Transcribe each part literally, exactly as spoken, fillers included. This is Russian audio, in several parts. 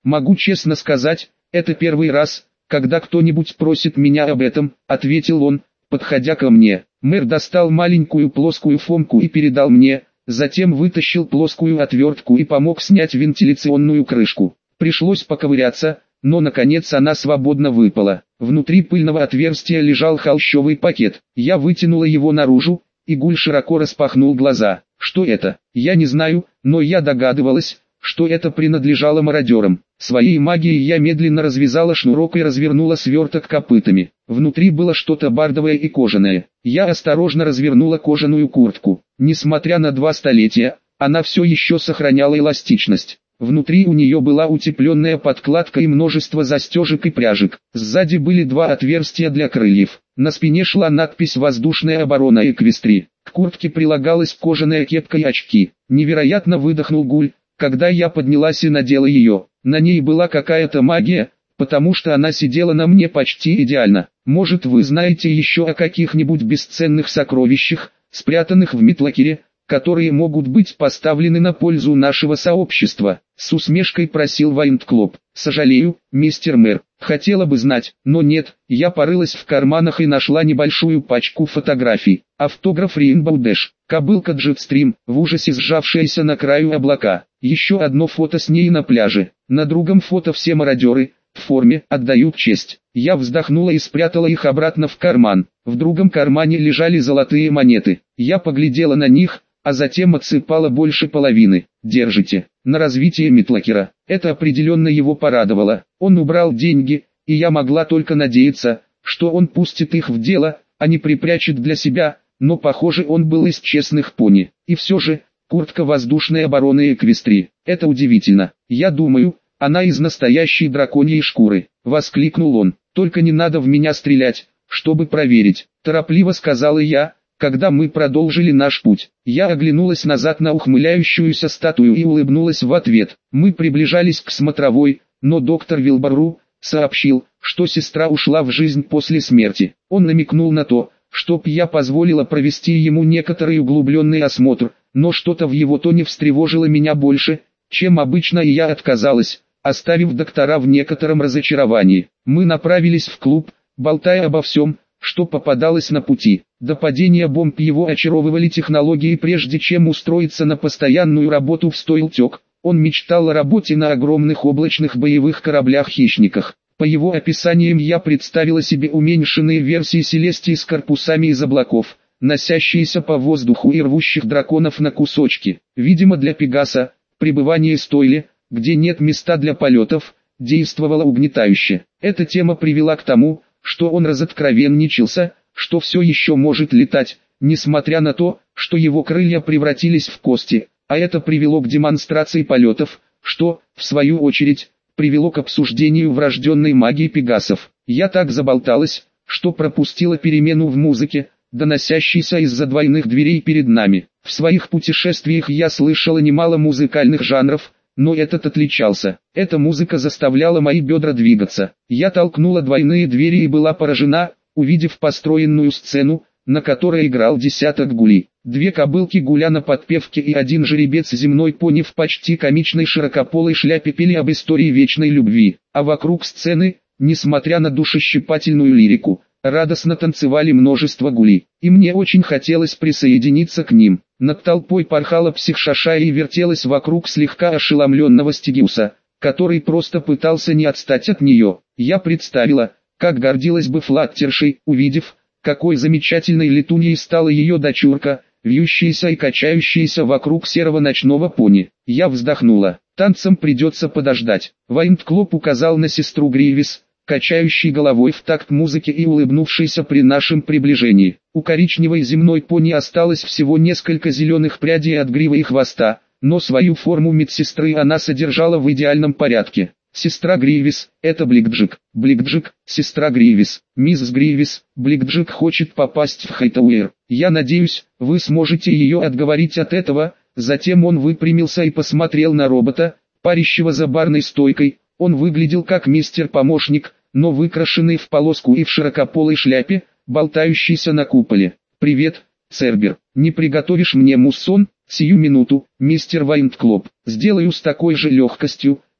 «Могу честно сказать, это первый раз, когда кто-нибудь просит меня об этом», — ответил он, подходя ко мне. Мэр достал маленькую плоскую фомку и передал мне, затем вытащил плоскую отвертку и помог снять вентиляционную крышку. Пришлось поковыряться, но наконец она свободно выпала. Внутри пыльного отверстия лежал холщовый пакет. Я вытянула его наружу, и Гуль широко распахнул глаза. Что это? Я не знаю, но я догадывалась, что это принадлежало мародерам. Своей магией я медленно развязала шнурок и развернула сверток копытами. Внутри было что-то бардовое и кожаное. Я осторожно развернула кожаную куртку. Несмотря на два столетия, она все еще сохраняла эластичность. Внутри у нее была утепленная подкладка и множество застежек и пряжек. Сзади были два отверстия для крыльев. На спине шла надпись «Воздушная оборона Эквестрии». К куртке прилагалась кожаная кепка и очки. Невероятно, выдохнул Гуль, когда я поднялась и надела ее. На ней была какая-то магия, потому что она сидела на мне почти идеально. Может, вы знаете еще о каких-нибудь бесценных сокровищах, спрятанных в Митлакере, которые могут быть поставлены на пользу нашего сообщества?» С усмешкой просил Вайндклоп. «Сожалею, мистер мэр, хотела бы знать, но нет». Я порылась в карманах и нашла небольшую пачку фотографий. Автограф Рейнбоу Дэш, кобылка Джетстрим, в ужасе сжавшаяся на краю облака. Еще одно фото с ней на пляже. На другом фото все мародеры, в форме, отдают честь. Я вздохнула и спрятала их обратно в карман. В другом кармане лежали золотые монеты. Я поглядела на них, а затем отсыпала больше половины. «Держите, на развитие Митлакера». Это определенно его порадовало. Он убрал деньги, и я могла только надеяться, что он пустит их в дело, а не припрячет для себя, но похоже, он был из честных пони. И все же, куртка воздушной обороны Эквестрии. Это удивительно. Я думаю, она из настоящей драконьей шкуры. Воскликнул он. «Только не надо в меня стрелять, чтобы проверить», торопливо сказала я, когда мы продолжили наш путь. Я оглянулась назад на ухмыляющуюся статую и улыбнулась в ответ. Мы приближались к смотровой, но доктор Вилбару сообщил, что сестра ушла в жизнь после смерти. Он намекнул на то, чтоб я позволила провести ему некоторый углубленный осмотр, но что-то в его тоне встревожило меня больше, чем обычно, и я отказалась, оставив доктора в некотором разочаровании. Мы направились в клуб, болтая обо всем, что попадалось на пути. До падения бомб его очаровывали технологии. Прежде чем устроиться на постоянную работу в Стоилтек, он мечтал о работе на огромных облачных боевых кораблях-хищниках. По его описаниям я представила себе уменьшенные версии Селестии с корпусами из облаков, носящиеся по воздуху и рвущих драконов на кусочки. Видимо, для Пегаса, пребывание в Стойле, где нет места для полетов, действовало угнетающе. Эта тема привела к тому, что он разоткровенничался, что все еще может летать, несмотря на то, что его крылья превратились в кости, а это привело к демонстрации полетов, что, в свою очередь, привело к обсуждению врожденной магии пегасов. Я так заболталась, что пропустила перемену в музыке, доносящейся из-за двойных дверей перед нами. В своих путешествиях я слышала немало музыкальных жанров, но этот отличался. Эта музыка заставляла мои бедра двигаться. Я толкнула двойные двери и была поражена, увидев построенную сцену, на которой играл десяток гулей. Две кобылки гуля на подпевке и один жеребец земной пони в почти комичной широкополой шляпе пели об истории вечной любви, а вокруг сцены, несмотря на душещипательную лирику, радостно танцевали множество гулей, и мне очень хотелось присоединиться к ним. Над толпой порхала психшашая и вертелась вокруг слегка ошеломленного Стигиуса, который просто пытался не отстать от нее. Я представила, как гордилась бы Флаттершей, увидев, какой замечательной летуньей стала ее дочурка, вьющаяся и качающаяся вокруг серого ночного пони. Я вздохнула. Танцам придется подождать. Вайндклоп указал на сестру Гривис, качающей головой в такт музыки и улыбнувшейся при нашем приближении. У коричневой земной пони осталось всего несколько зеленых прядей от гривы и хвоста, но свою форму медсестры она содержала в идеальном порядке. Сестра Гривис, это Бликджик. Бликджик, сестра Гривис. Мисс Гривис, Бликджик хочет попасть в Хайтауэр. Я надеюсь, вы сможете ее отговорить от этого. Затем он выпрямился и посмотрел на робота, парящего за барной стойкой. Он выглядел как мистер-помощник, но выкрашенный в полоску и в широкополой шляпе, болтающийся на куполе. «Привет, Цербер. Не приготовишь мне муссон?» «Сию минуту, мистер Вайндклоп. Сделаю с такой же легкостью», —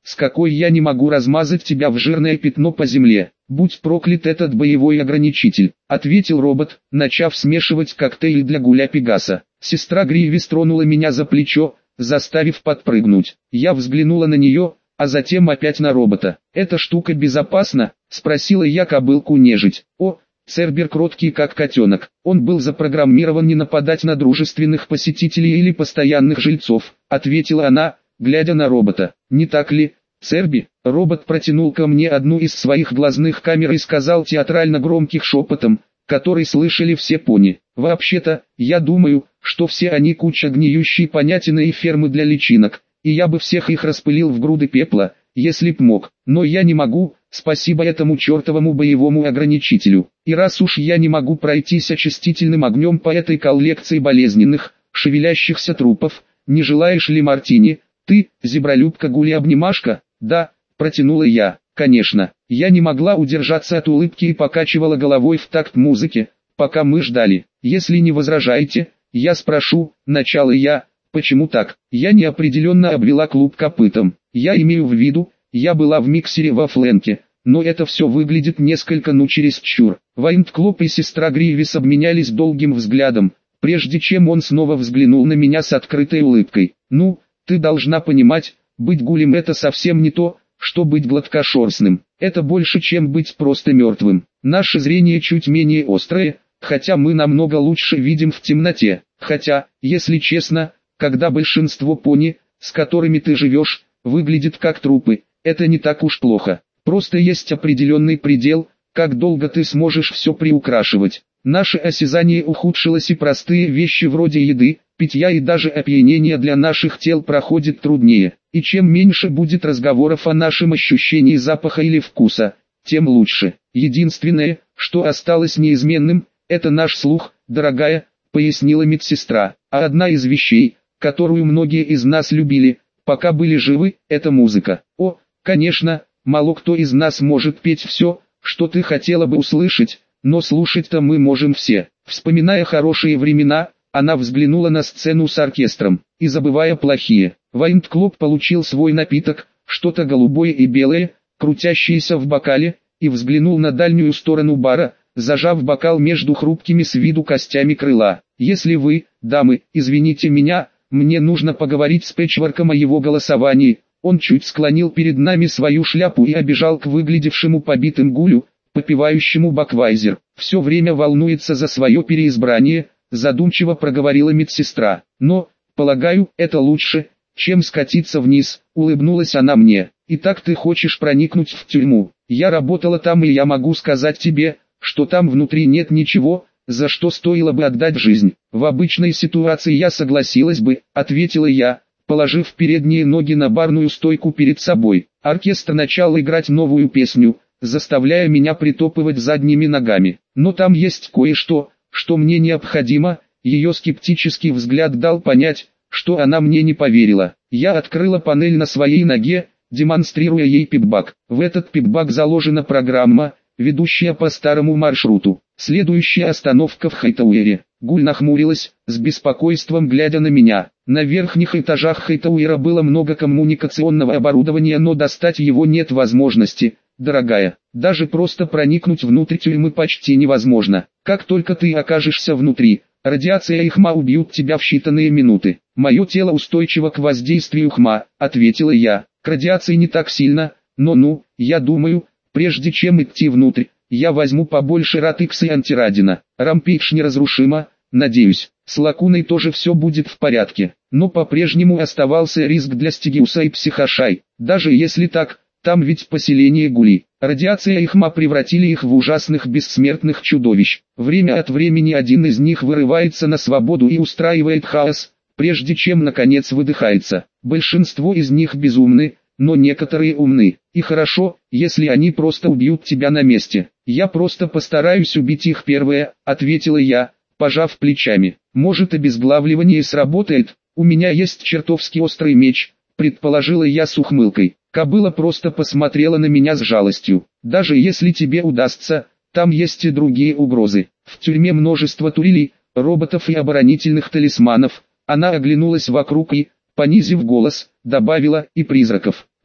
с какой я не могу размазать тебя в жирное пятно по земле. Будь проклят этот боевой ограничитель, ответил робот, начав смешивать коктейль для Гуля Пегаса. Сестра Гривис тронула меня за плечо, заставив подпрыгнуть. Я взглянула на нее, а затем опять на робота. «Эта штука безопасна?» — спросила я кобылку-нежить. «О, Цербер кроткий как котенок. Он был запрограммирован не нападать на дружественных посетителей или постоянных жильцов», — ответила она, глядя на робота. «Не так ли, Церби?» Робот протянул ко мне одну из своих глазных камер и сказал театрально громким шепотом, который слышали все пони. «Вообще-то, я думаю, что все они куча гниющей понятины и фермы для личинок, и я бы всех их распылил в груды пепла, если б мог, но я не могу, спасибо этому чертовому боевому ограничителю. И раз уж я не могу пройтись очистительным огнем по этой коллекции болезненных, шевелящихся трупов, не желаешь ли мартини? Ты, зебролюбка Гули-обнимашка?» «Да», протянула я. Конечно, я не могла удержаться от улыбки и покачивала головой в такт музыки, пока мы ждали. «Если не возражаете, я спрошу», начала я. «Почему так?» Я неопределенно обвела клуб копытом. «Я имею в виду, я была в миксере во Фленке, но это все выглядит несколько ну чересчур». Вайнтклоп и сестра Гривис обменялись долгим взглядом, прежде чем он снова взглянул на меня с открытой улыбкой. «Ну, ты должна понимать, быть гулем это совсем не то, что быть гладкошерстным. Это больше, чем быть просто мертвым. Наше зрение чуть менее острое, хотя мы намного лучше видим в темноте. Хотя, если честно, когда большинство пони, с которыми ты живешь, выглядят как трупы, это не так уж плохо. Просто есть определенный предел, как долго ты сможешь все приукрашивать. Наше осязание ухудшилось, и простые вещи вроде еды, питья и даже опьянения для наших тел проходят труднее. И чем меньше будет разговоров о нашем ощущении запаха или вкуса, тем лучше. Единственное, что осталось неизменным, это наш слух, дорогая, пояснила медсестра. А одна из вещей, которую многие из нас любили, пока были живы, это музыка. О, конечно, мало кто из нас может петь все, что ты хотела бы услышать, но слушать-то мы можем все. Вспоминая хорошие времена, она взглянула на сцену с оркестром, и забывая плохие. Вайнтклоп получил свой напиток, что-то голубое и белое, крутящееся в бокале, и взглянул на дальнюю сторону бара, зажав бокал между хрупкими с виду костями крыла. «Если вы, дамы, извините меня, мне нужно поговорить с Пэтчворком о его голосовании». Он чуть склонил перед нами свою шляпу и обежал к выглядевшему побитым гулю, попивающему баквайзер. «Все время волнуется за свое переизбрание», задумчиво проговорила медсестра. «Но, полагаю, это лучше, чем скатиться вниз», улыбнулась она мне. «Итак, ты хочешь проникнуть в тюрьму? Я работала там, и я могу сказать тебе, что там внутри нет ничего, за что стоило бы отдать жизнь». «В обычной ситуации я согласилась бы», ответила я, положив передние ноги на барную стойку перед собой. Оркестр начал играть новую песню, заставляя меня притопывать задними ногами. «Но там есть кое-что, что мне необходимо». Ее скептический взгляд дал понять, что она мне не поверила. Я открыла панель на своей ноге, демонстрируя ей пипбак. В этот пипбак заложена программа, ведущая по старому маршруту. Следующая остановка в Хейтауэре. Гуль нахмурилась, с беспокойством глядя на меня. На верхних этажах Хейтауэра было много коммуникационного оборудования, но достать его нет возможности, дорогая. Даже просто проникнуть внутрь тюрьмы почти невозможно. Как только ты окажешься внутри, радиация и хма убьют тебя в считанные минуты. «Мое тело устойчиво к воздействию хма», — ответила я. «К радиации не так сильно, но ну, я думаю, прежде чем идти внутрь, я возьму побольше ратикса и антирадина. Рампейдж неразрушима, надеюсь. С лакуной тоже все будет в порядке. Но по-прежнему оставался риск для Стигиуса и Психошай. Даже если так, там ведь поселение Гули. Радиация и хма превратили их в ужасных бессмертных чудовищ. Время от времени один из них вырывается на свободу и устраивает хаос, прежде чем наконец выдыхается. Большинство из них безумны, но некоторые умны. И хорошо, если они просто убьют тебя на месте. Я просто постараюсь убить их первое, ответила я, пожав плечами. Может, обезглавливание сработает, у меня есть чертовски острый меч, предположила я с ухмылкой. Кобыла просто посмотрела на меня с жалостью. Даже если тебе удастся, там есть и другие угрозы. В тюрьме множество турелей, роботов и оборонительных талисманов. Она оглянулась вокруг и, понизив голос, добавила, и призраков.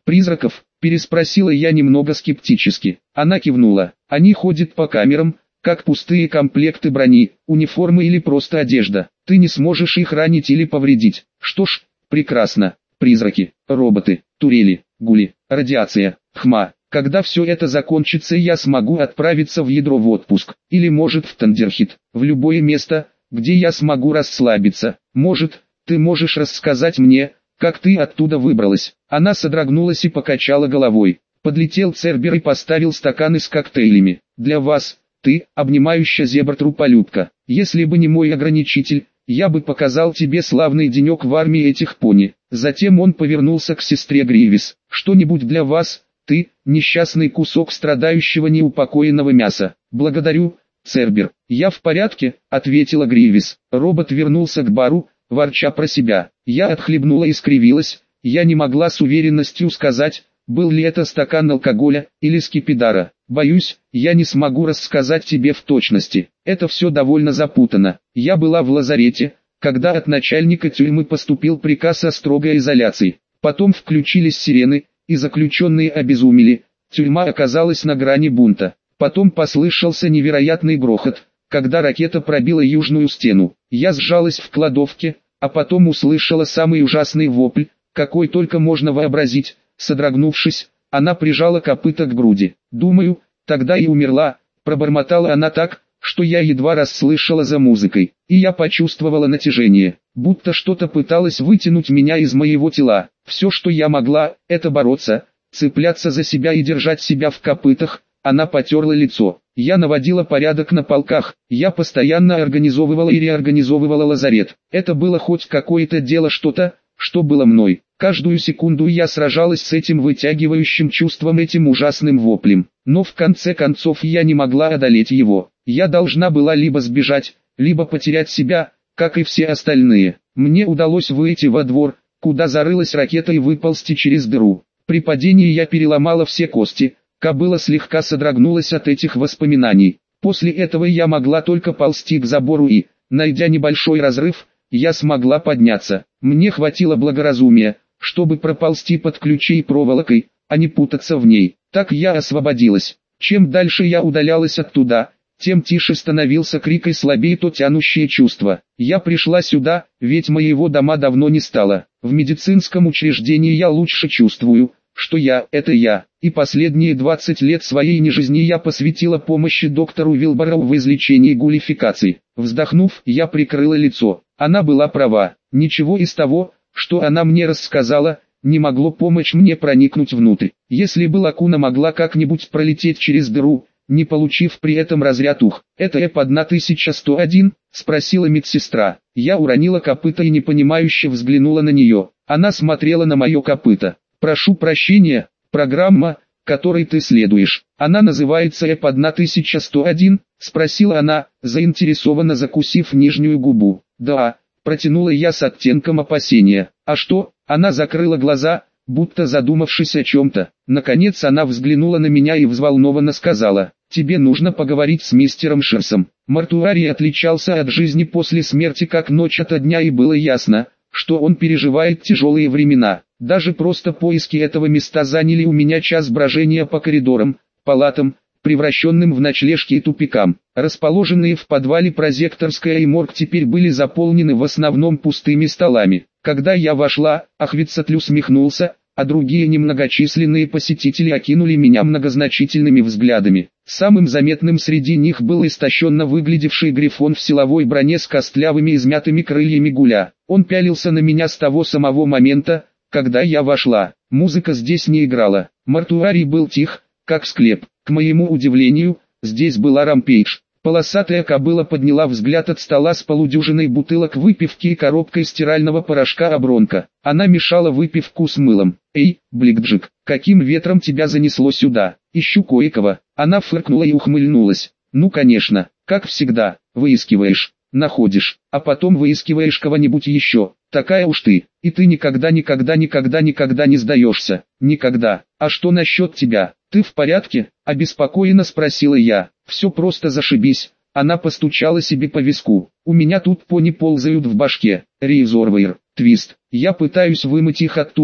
«Призраков?» – переспросила я немного скептически. Она кивнула. «Они ходят по камерам, как пустые комплекты брони, униформы или просто одежда. Ты не сможешь их ранить или повредить. Что ж, прекрасно. Призраки, роботы, турели, гули, радиация, хма. Когда все это закончится, я смогу отправиться в ядро в отпуск, или может в Тандерхит, в любое место, где я смогу расслабиться. Может, ты можешь рассказать мне, как ты оттуда выбралась?» Она содрогнулась и покачала головой. Подлетел Цербер и поставил стаканы с коктейлями. «Для вас, ты, обнимающая зебра-труполюбка. Если бы не мой ограничитель, я бы показал тебе славный денек в армии этих пони». Затем он повернулся к сестре Гривис. «Что-нибудь для вас, ты, несчастный кусок страдающего неупокоенного мяса?» «Благодарю, Цербер. Я в порядке», — ответила Гривис. Робот вернулся к бару, ворча про себя. Я отхлебнула и скривилась. Я не могла с уверенностью сказать, был ли это стакан алкоголя или скипидара. «Боюсь, я не смогу рассказать тебе в точности. Это все довольно запутанно. Я была в лазарете, когда от начальника тюрьмы поступил приказ о строгой изоляции. Потом включились сирены, и заключенные обезумели. Тюрьма оказалась на грани бунта. Потом послышался невероятный грохот, когда ракета пробила южную стену. Я сжалась в кладовке, а потом услышала самый ужасный вопль, какой только можно вообразить. Содрогнувшись, она прижала копыто к груди. «Думаю, тогда и умерла», — пробормотала она так, что я едва расслышала за музыкой, и я почувствовала натяжение, будто что-то пыталось вытянуть меня из моего тела. Все, что я могла, это бороться, цепляться за себя и держать себя в копытах. Она потерла лицо. Я наводила порядок на полках, я постоянно организовывала и реорганизовывала лазарет. Это было хоть какое-то дело, что-то, что было мной. Каждую секунду я сражалась с этим вытягивающим чувством, этим ужасным воплем. Но в конце концов я не могла одолеть его. Я должна была либо сбежать, либо потерять себя, как и все остальные. Мне удалось выйти во двор, куда зарылась ракета, и выползти через дыру. При падении я переломала все кости. Кобыла слегка содрогнулась от этих воспоминаний. После этого я могла только ползти к забору и, найдя небольшой разрыв, я смогла подняться. Мне хватило благоразумия, чтобы проползти под ключей и проволокой, а не путаться в ней. Так я освободилась. Чем дальше я удалялась оттуда, тем тише становился крик и слабее то тянущее чувство. Я пришла сюда, ведь моего дома давно не стало. В медицинском учреждении я лучше чувствую, что я – это я, и последние двадцать лет своей нежизни я посвятила помощи доктору Вилбороу в излечении гулификации. Вздохнув, я прикрыла лицо. Она была права. Ничего из того, что она мне рассказала, не могло помочь мне проникнуть внутрь. Если бы лакуна могла как-нибудь пролететь через дыру, не получив при этом разряд ух. «Это Эп тысяча сто один?» – спросила медсестра. Я уронила копыто и непонимающе взглянула на нее. Она смотрела на мое копыто. «Прошу прощения, программа, которой ты следуешь, она называется Эп тысяча сто один?» – спросила она, заинтересованно закусив нижнюю губу. «Да», – протянула я с оттенком опасения. «А что?» – она закрыла глаза, будто задумавшись о чем-то. Наконец она взглянула на меня и взволнованно сказала: «Тебе нужно поговорить с мистером Шерсом». Мортуарий отличался от жизни после смерти как ночь ото дня, и было ясно, что он переживает тяжелые времена. Даже просто поиски этого места заняли у меня час брожения по коридорам, палатам, превращенным в ночлежки и тупикам. Расположенные в подвале прозекторская и морг теперь были заполнены в основном пустыми столами. Когда я вошла, Ахвицатль усмехнулся, а другие немногочисленные посетители окинули меня многозначительными взглядами. Самым заметным среди них был истощенно выглядевший грифон в силовой броне с костлявыми измятыми крыльями гуля. Он пялился на меня с того самого момента, когда я вошла. Музыка здесь не играла. Мортуарий был тих, как склеп. К моему удивлению, здесь была рампейдж. Полосатая кобыла подняла взгляд от стола с полудюжиной бутылок выпивки и коробкой стирального порошка Абронка. Она мешала выпивку с мылом. «Эй, Бликджик, каким ветром тебя занесло сюда? Ищу кое-кого». Она фыркнула и ухмыльнулась. «Ну конечно, как всегда, выискиваешь, находишь, а потом выискиваешь кого-нибудь еще. Такая уж ты, и ты никогда никогда никогда никогда не сдаешься. Никогда. А что насчет тебя? Ты в порядке?» – обеспокоенно спросила я. «Все просто зашибись». Она постучала себе по виску. «У меня тут пони ползают в башке. Рейзорвейр, Твист. Я пытаюсь вымыть их оттуда,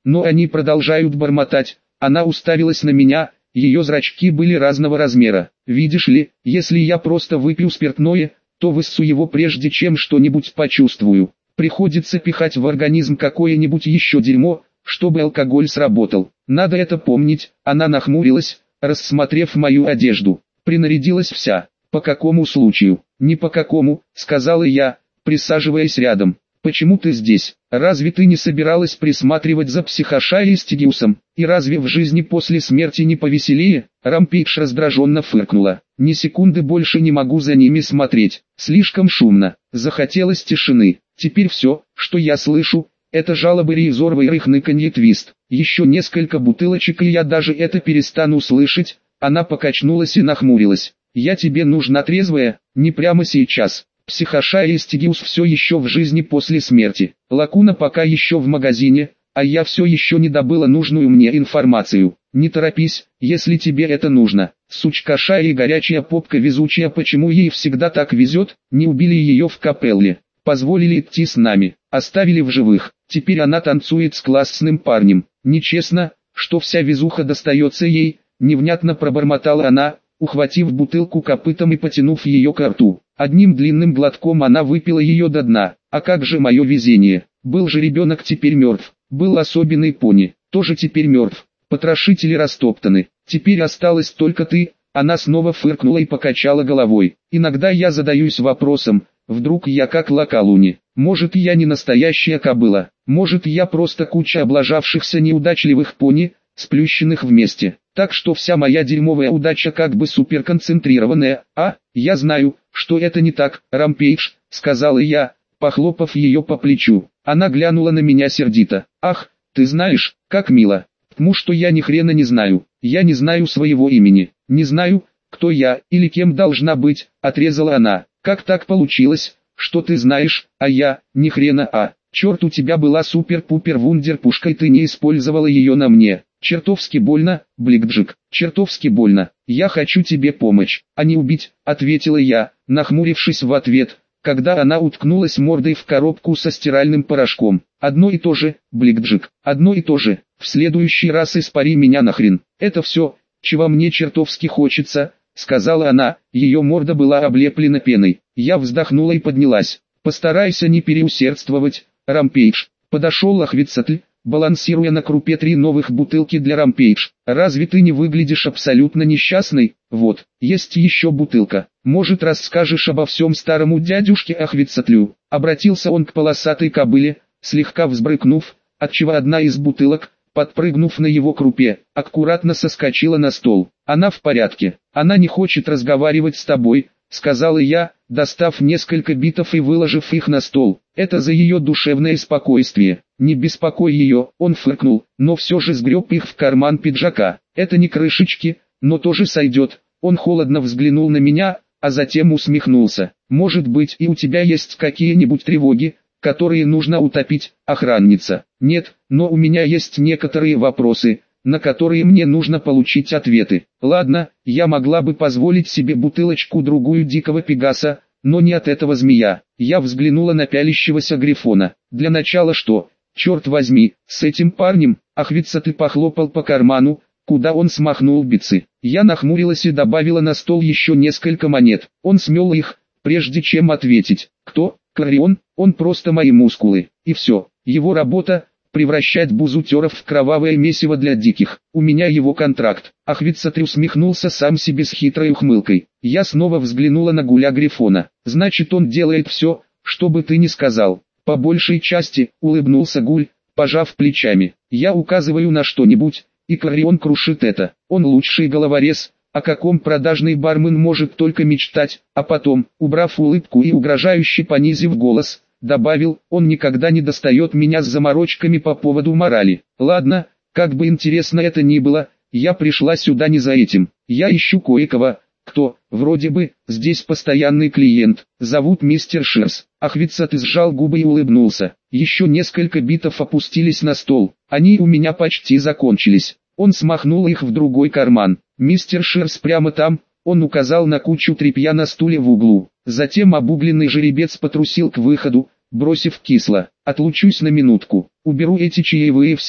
но они продолжают бормотать. Она уставилась на меня, ее зрачки были разного размера. Видишь ли, если я просто выпью спиртное, то высосу его прежде чем что-нибудь почувствую. Приходится пихать в организм какое-нибудь еще дерьмо, чтобы алкоголь сработал. Надо это помнить. Она нахмурилась, рассмотрев мою одежду. Принарядилась вся. По какому случаю? Не по какому, сказала я, присаживаясь рядом. Почему ты здесь? Разве ты не собиралась присматривать за Психошай и Стигиусом? И разве в жизни после смерти не повеселее? Рампейдж раздраженно фыркнула. Ни секунды больше не могу за ними смотреть. Слишком шумно. Захотелось тишины. Теперь все, что я слышу, это жалобы Рейзорва и рыхныканье Твист. Еще несколько бутылочек и я даже это перестану слышать. Она покачнулась и нахмурилась. Я тебе нужна трезвая, не прямо сейчас. Психошай и Стигиус все еще в жизни после смерти. Лакуна пока еще в магазине, а я все еще не добыла нужную мне информацию. Не торопись, если тебе это нужно. Сучка Шай и горячая попка везучая, почему ей всегда так везет, не убили ее в капелле. Позволили идти с нами, оставили в живых. Теперь она танцует с классным парнем. Нечестно, что вся везуха достается ей, невнятно пробормотала она, ухватив бутылку копытом и потянув ее к рту. Одним длинным глотком она выпила ее до дна. А как же мое везение? Был же ребенок, теперь мертв. Был особенный пони, тоже теперь мертв. Потрошители растоптаны. Теперь осталась только ты. Она снова фыркнула и покачала головой. Иногда я задаюсь вопросом, вдруг я как Лакалуни. Может, я не настоящая кобыла. Может, я просто куча облажавшихся неудачливых пони, сплющенных вместе. Так что вся моя дерьмовая удача как бы суперконцентрированная. А, я знаю, что это не так, Рампейдж, сказала я, похлопав ее по плечу. Она глянула на меня сердито. Ах, ты знаешь, как мило. Потому что я ни хрена не знаю. Я не знаю своего имени. Не знаю, кто я или кем должна быть, отрезала она. Как так получилось, что ты знаешь, а я, ни хрена, а. Черт, у тебя была супер-пупер-вундер-пушка и ты не использовала ее на мне. Чертовски больно, Бликджик, чертовски больно. Я хочу тебе помочь, а не убить, ответила я, нахмурившись в ответ, когда она уткнулась мордой в коробку со стиральным порошком. Одно и то же, Бликджик, одно и то же. В следующий раз испари меня нахрен. Это все, чего мне чертовски хочется, сказала она, ее морда была облеплена пеной. Я вздохнула и поднялась. Постарайся не переусердствовать, Рампейдж. Подошел Лохвицатль, балансируя на крупе три новых бутылки для Рампейдж. Разве ты не выглядишь абсолютно несчастной? Вот, есть еще бутылка. Может, расскажешь обо всем старому дядюшке Ахвицатлю? Обратился он к полосатой кобыле, слегка взбрыкнув, отчего одна из бутылок, подпрыгнув на его крупе, аккуратно соскочила на стол. Она в порядке. Она не хочет разговаривать с тобой, сказала я, достав несколько битов и выложив их на стол. Это за ее душевное спокойствие. Не беспокой ее, он фыркнул, но все же сгреб их в карман пиджака. Это не крышечки, но тоже сойдет. Он холодно взглянул на меня, а затем усмехнулся. Может быть, и у тебя есть какие-нибудь тревоги, которые нужно утопить, охранница? Нет, но у меня есть некоторые вопросы, на которые мне нужно получить ответы. Ладно, я могла бы позволить себе бутылочку-другую дикого пегаса, но не от этого змея. Я взглянула на пялящегося грифона. Для начала что? Черт возьми, с этим парнем? Ахвицатль похлопал по карману, куда он смахнул битцы. Я нахмурилась и добавила на стол еще несколько монет. Он смел их, прежде чем ответить. Кто? Карион? Он просто мои мускулы. И все. Его работа — превращать бузутеров в кровавое месиво для диких. У меня его контракт. Ахвицатль усмехнулся сам себе с хитрой ухмылкой. Я снова взглянула на Гуля Грифона. Значит, он делает все, что бы ты ни сказал. По большей части, улыбнулся Гуль, пожав плечами. Я указываю на что-нибудь, и Карион крушит это. Он лучший головорез, о каком продажный бармен может только мечтать, а потом, убрав улыбку и угрожающе понизив голос, добавил, он никогда не достает меня с заморочками по поводу морали. Ладно, как бы интересно это ни было, я пришла сюда не за этим. Я ищу кое-кого, кто, вроде бы, здесь постоянный клиент. Зовут мистер Шерс. Ахвицатль сжал губы и улыбнулся. Еще несколько битов опустились на стол. Они у меня почти закончились. Он смахнул их в другой карман. Мистер Шерс прямо там. Он указал на кучу тряпья на стуле в углу. Затем обугленный жеребец потрусил к выходу, бросив кисло: «Отлучусь на минутку, уберу эти чаевые в сейф».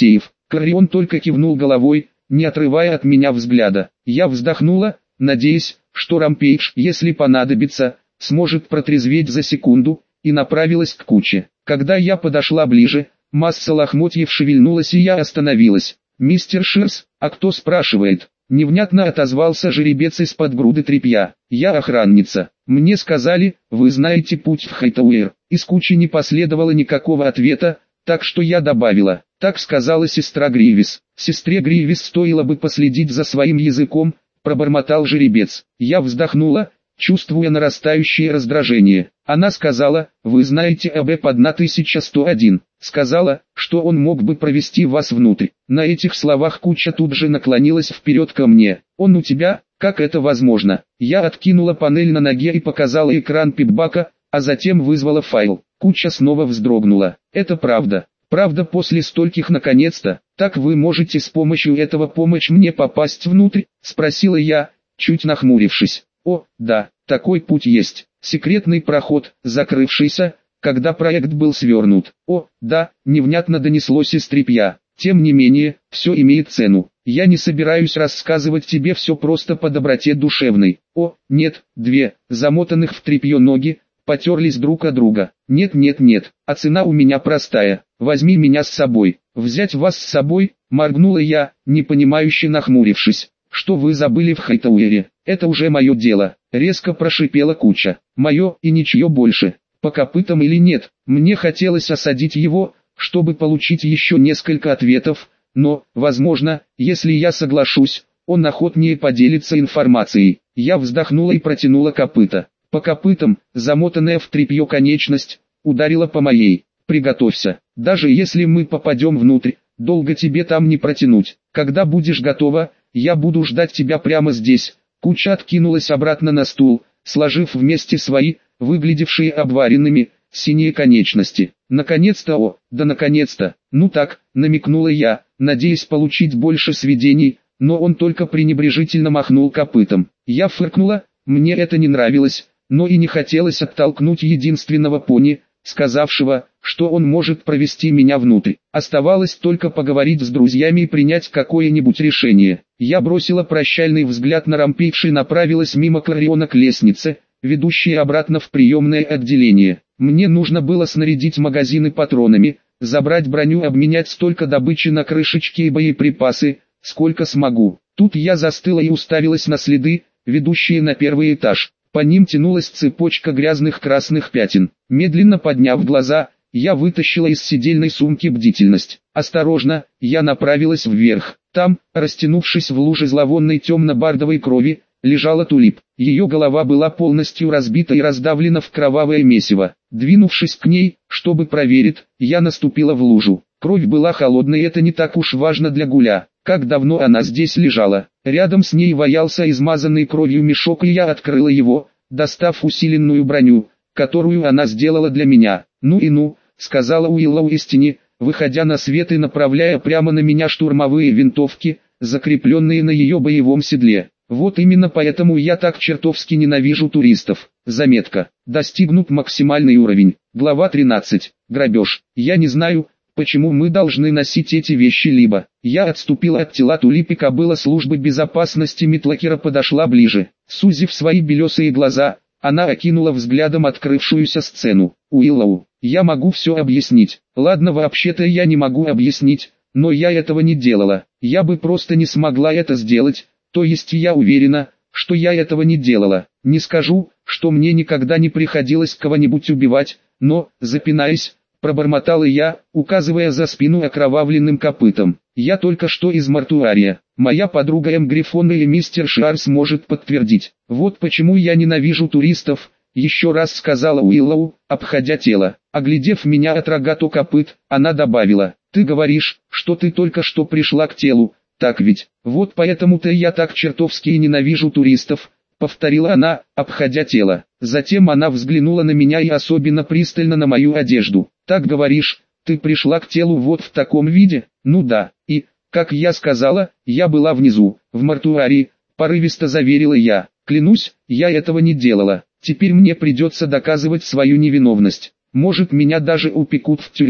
Кларион только кивнул головой, не отрывая от меня взгляда. Я вздохнула, надеясь, что Рампейдж, если понадобится, сможет протрезветь за секунду, и направилась к куче. Когда я подошла ближе, масса лохмотьев шевельнулась и я остановилась. «Мистер Ширс, а кто спрашивает?» Невнятно отозвался жеребец из-под груды тряпья. «Я охранница. Мне сказали, вы знаете путь в Хайтауэр». Из кучи не последовало никакого ответа, так что я добавила. Так сказала сестра Гривис. Сестре Гривис стоило бы последить за своим языком, пробормотал жеребец. Я вздохнула, чувствуя нарастающее раздражение. Она сказала, вы знаете об Э под тысяча сто один. Сказала, что он мог бы провести вас внутрь. На этих словах куча тут же наклонилась вперед ко мне. Он у тебя? Как это возможно? Я откинула панель на ноге и показала экран пипбака, а затем вызвала файл. Куча снова вздрогнула. Это правда. Правда, после стольких наконец-то. Так вы можете с помощью этого помочь мне попасть внутрь? Спросила я, чуть нахмурившись. О, да, такой путь есть. Секретный проход, закрывшийся, когда проект был свернут. О, да, невнятно донеслось из тряпья. Тем не менее, все имеет цену. Я не собираюсь рассказывать тебе все просто по доброте душевной. О, нет, две, замотанных в тряпье ноги, потерлись друг о друга. Нет, нет, нет, а цена у меня простая. Возьми меня с собой. Взять вас с собой, моргнула я, непонимающе нахмурившись. Что вы забыли в Хайтауэре? Это уже мое дело. Резко прошипела куча. Мое и ничье больше. По копытам или нет, мне хотелось осадить его, чтобы получить еще несколько ответов, но, возможно, если я соглашусь, он охотнее поделится информацией. Я вздохнула и протянула копыта. По копытам, замотанная в тряпье конечность, ударила по моей. Приготовься, даже если мы попадем внутрь, долго тебе там не протянуть. Когда будешь готова, я буду ждать тебя прямо здесь. Куча откинулась обратно на стул, сложив вместе свои, выглядевшие обваренными, синие конечности. Наконец-то, о, да наконец-то, ну так, намекнула я, надеясь получить больше сведений, но он только пренебрежительно махнул копытом. Я фыркнула, мне это не нравилось, но и не хотелось оттолкнуть единственного пони, сказавшего, что он может провести меня внутрь. Оставалось только поговорить с друзьями и принять какое-нибудь решение. Я бросила прощальный взгляд на Рампейдж и направилась мимо Клариона к лестнице, ведущей обратно в приемное отделение. Мне нужно было снарядить магазины патронами, забрать броню, обменять столько добычи на крышечки и боеприпасы, сколько смогу. Тут я застыла и уставилась на следы, ведущие на первый этаж. По ним тянулась цепочка грязных красных пятен. Медленно подняв глаза, я вытащила из сидельной сумки бдительность. Осторожно, я направилась вверх. Там, растянувшись в луже зловонной темно-бардовой крови, лежала Тулип. Ее голова была полностью разбита и раздавлена в кровавое месиво. Двинувшись к ней, чтобы проверить, я наступила в лужу. Кровь была холодной, и это не так уж важно для Гуля. Как давно она здесь лежала. Рядом с ней валялся измазанный кровью мешок, и я открыла его, достав усиленную броню, которую она сделала для меня. «Ну и ну», — сказала Уиллоу истине, выходя на свет и направляя прямо на меня штурмовые винтовки, закрепленные на ее боевом седле. Вот именно поэтому я так чертовски ненавижу туристов. Заметка. Достигнут максимальный уровень. Глава тринадцать. Грабеж. Я не знаю, почему мы должны носить эти вещи, либо... Я отступила от тела Тулип, и кобыла службы безопасности Митлакера подошла ближе. Сузив свои белесые глаза, она окинула взглядом открывшуюся сцену. Уиллоу, я могу все объяснить. Ладно, вообще-то я не могу объяснить, но я этого не делала. Я бы просто не смогла это сделать, то есть я уверена, что я этого не делала. Не скажу, что мне никогда не приходилось кого-нибудь убивать, но, запинаясь, пробормотала я, указывая за спину окровавленным копытом. Я только что из мортуария. Моя подруга М. Грифон или мистер Шарс может подтвердить. Вот почему я ненавижу туристов, еще раз сказала Уиллоу, обходя тело. Оглядев меня от рога до копыт, она добавила: ты говоришь, что ты только что пришла к телу, так ведь? Вот поэтому-то я так чертовски и ненавижу туристов, повторила она, обходя тело. Затем она взглянула на меня и особенно пристально на мою одежду. Так говоришь, ты пришла к телу вот в таком виде? Ну да, и, как я сказала, я была внизу, в мортуарии, порывисто заверила я. Клянусь, я этого не делала. Теперь мне придется доказывать свою невиновность. Может, меня даже упекут в тюрьму.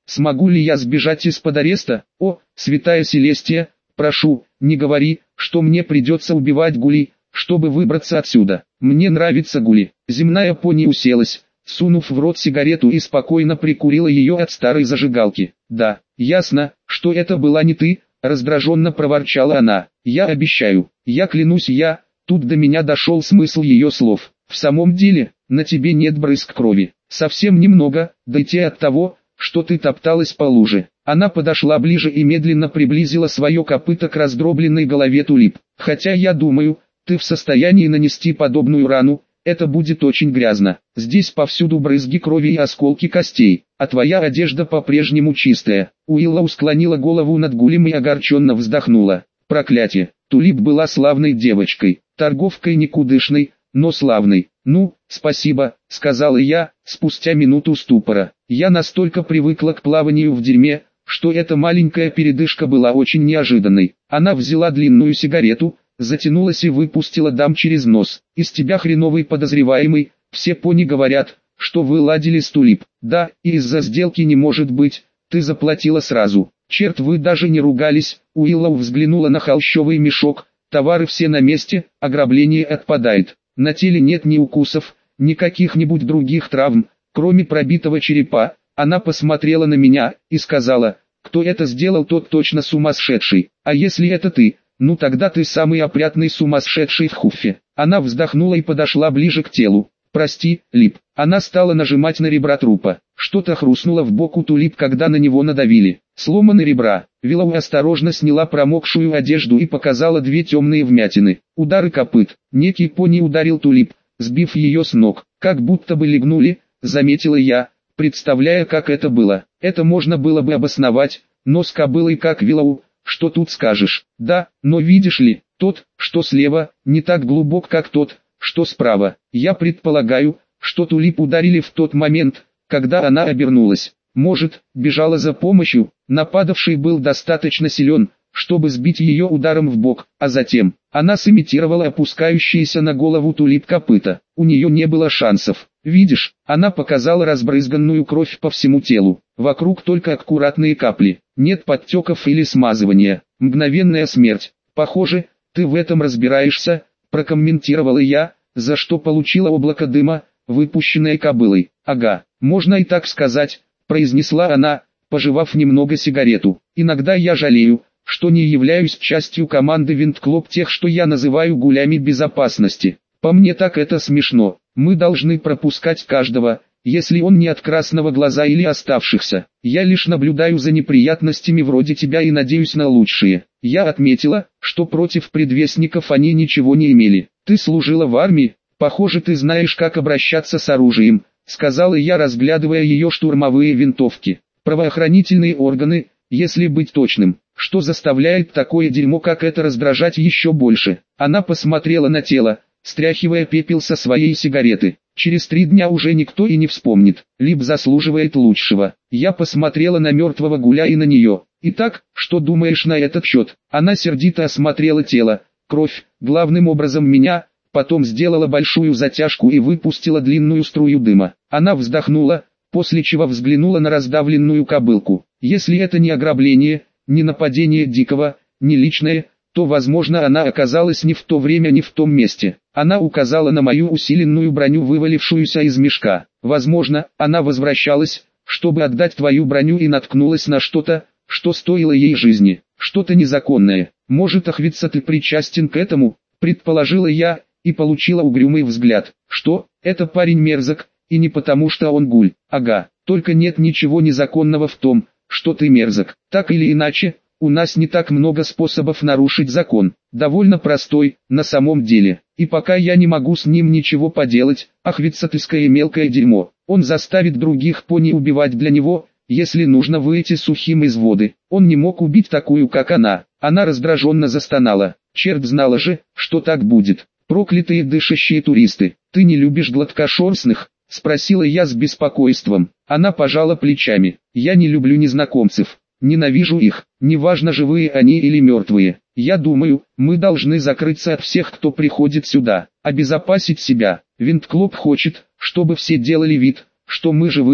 смогу ли я сбежать из-под ареста? О, святая Селестия, прошу, не говори, что мне придется убивать гулей, чтобы выбраться отсюда. Мне нравится гули. Земная пони уселась, сунув в рот сигарету и спокойно прикурила ее от старой зажигалки. Да, ясно, что это была не ты, раздраженно проворчала она. Я обещаю, я клянусь я, тут до меня дошел смысл ее слов. В самом деле, на тебе нет брызг крови. Совсем немного, да и те от того, что ты топталась по луже. Она подошла ближе и медленно приблизила свое копыто к раздробленной голове Тулип. Хотя я думаю, ты в состоянии нанести подобную рану, это будет очень грязно. Здесь повсюду брызги крови и осколки костей, а твоя одежда по-прежнему чистая. Уиллоу склонила голову над Гулем и огорченно вздохнула. Проклятие, Тулип была славной девочкой, торговкой никудышной, но славной. Ну, спасибо, сказала я, спустя минуту ступора. Я настолько привыкла к плаванию в дерьме, что эта маленькая передышка была очень неожиданной. Она взяла длинную сигарету, затянулась и выпустила дым через нос. Из тебя хреновый подозреваемый, все пони говорят, что вы ладили с Тулип. Да, и из-за сделки не может быть, ты заплатила сразу. Черт, вы даже не ругались. Уиллоу взглянула на холщовый мешок, товары все на месте, ограбление отпадает. На теле нет ни укусов, ни каких-нибудь других травм, кроме пробитого черепа. Она посмотрела на меня и сказала, кто это сделал, тот точно сумасшедший. А если это ты, ну тогда ты самый опрятный сумасшедший в Хуффе. Она вздохнула и подошла ближе к телу. Прости, Лип. Она стала нажимать на ребра трупа. Что-то хрустнуло в боку Тулип, когда на него надавили. Сломаны ребра. Виллоу осторожно сняла промокшую одежду и показала две темные вмятины. Удары копыт. Некий пони ударил Тулип, сбив ее с ног. Как будто бы легнули, заметила я, представляя, как это было. Это можно было бы обосновать, но с кобылой как Виллоу, что тут скажешь? Да, но видишь ли, тот, что слева, не так глубок, как тот, что справа. Я предполагаю, что Тулип ударили в тот момент, когда она обернулась. Может, бежала за помощью, нападавший был достаточно силен, чтобы сбить ее ударом в бок, а затем, она сымитировала опускающиеся на голову Тулип копыта. У нее не было шансов. Видишь, она показала разбрызганную кровь по всему телу. Вокруг только аккуратные капли. Нет подтеков или смазывания. Мгновенная смерть. Похоже, ты в этом разбираешься, прокомментировала я, за что получила облако дыма, выпущенное кобылой. Ага, можно и так сказать, произнесла она, пожевав немного сигарету. Иногда я жалею, что не являюсь частью команды Виндклоп, тех, что я называю гулями безопасности. По мне так это смешно. Мы должны пропускать каждого, если он не от красного глаза или оставшихся. Я лишь наблюдаю за неприятностями вроде тебя и надеюсь на лучшее. Я отметила, что против предвестников они ничего не имели. Ты служила в армии, похоже, ты знаешь, как обращаться с оружием, сказала я, разглядывая ее штурмовые винтовки. Правоохранительные органы, если быть точным, что заставляет такое дерьмо, как это, раздражать еще больше. Она посмотрела на тело, стряхивая пепел со своей сигареты. Через три дня уже никто и не вспомнит. Лип заслуживает лучшего. Я посмотрела на мертвого гуля и на нее. Итак, что думаешь на этот счет? Она сердито осмотрела тело, кровь, главным образом меня, потом сделала большую затяжку и выпустила длинную струю дыма. Она вздохнула, после чего взглянула на раздавленную кобылку. Если это не ограбление, не нападение дикого, не личное, то, возможно, она оказалась не в то время, не в том месте. Она указала на мою усиленную броню, вывалившуюся из мешка. Возможно, она возвращалась, чтобы отдать твою броню, и наткнулась на что-то, что стоило ей жизни. Что-то незаконное. Может, Ахвица, ты причастен к этому? Предположила я, и получила угрюмый взгляд. Что? Это парень мерзок, и не потому что он гуль. Ага, только нет ничего незаконного в том, что ты мерзок. Так или иначе, у нас не так много способов нарушить закон. Довольно простой, на самом деле. И пока я не могу с ним ничего поделать, ахвицатыское мелкое дерьмо. Он заставит других пони убивать для него, если нужно выйти сухим из воды. Он не мог убить такую, как она. Она раздраженно застонала. Черт, знала же, что так будет. Проклятые дышащие туристы. Ты не любишь гладкошерстных? Спросила я с беспокойством. Она пожала плечами. Я не люблю незнакомцев. Ненавижу их, неважно, живые они или мертвые. Я думаю, мы должны закрыться от всех, кто приходит сюда, обезопасить себя. Виндклоп хочет, чтобы все делали вид, что мы живые,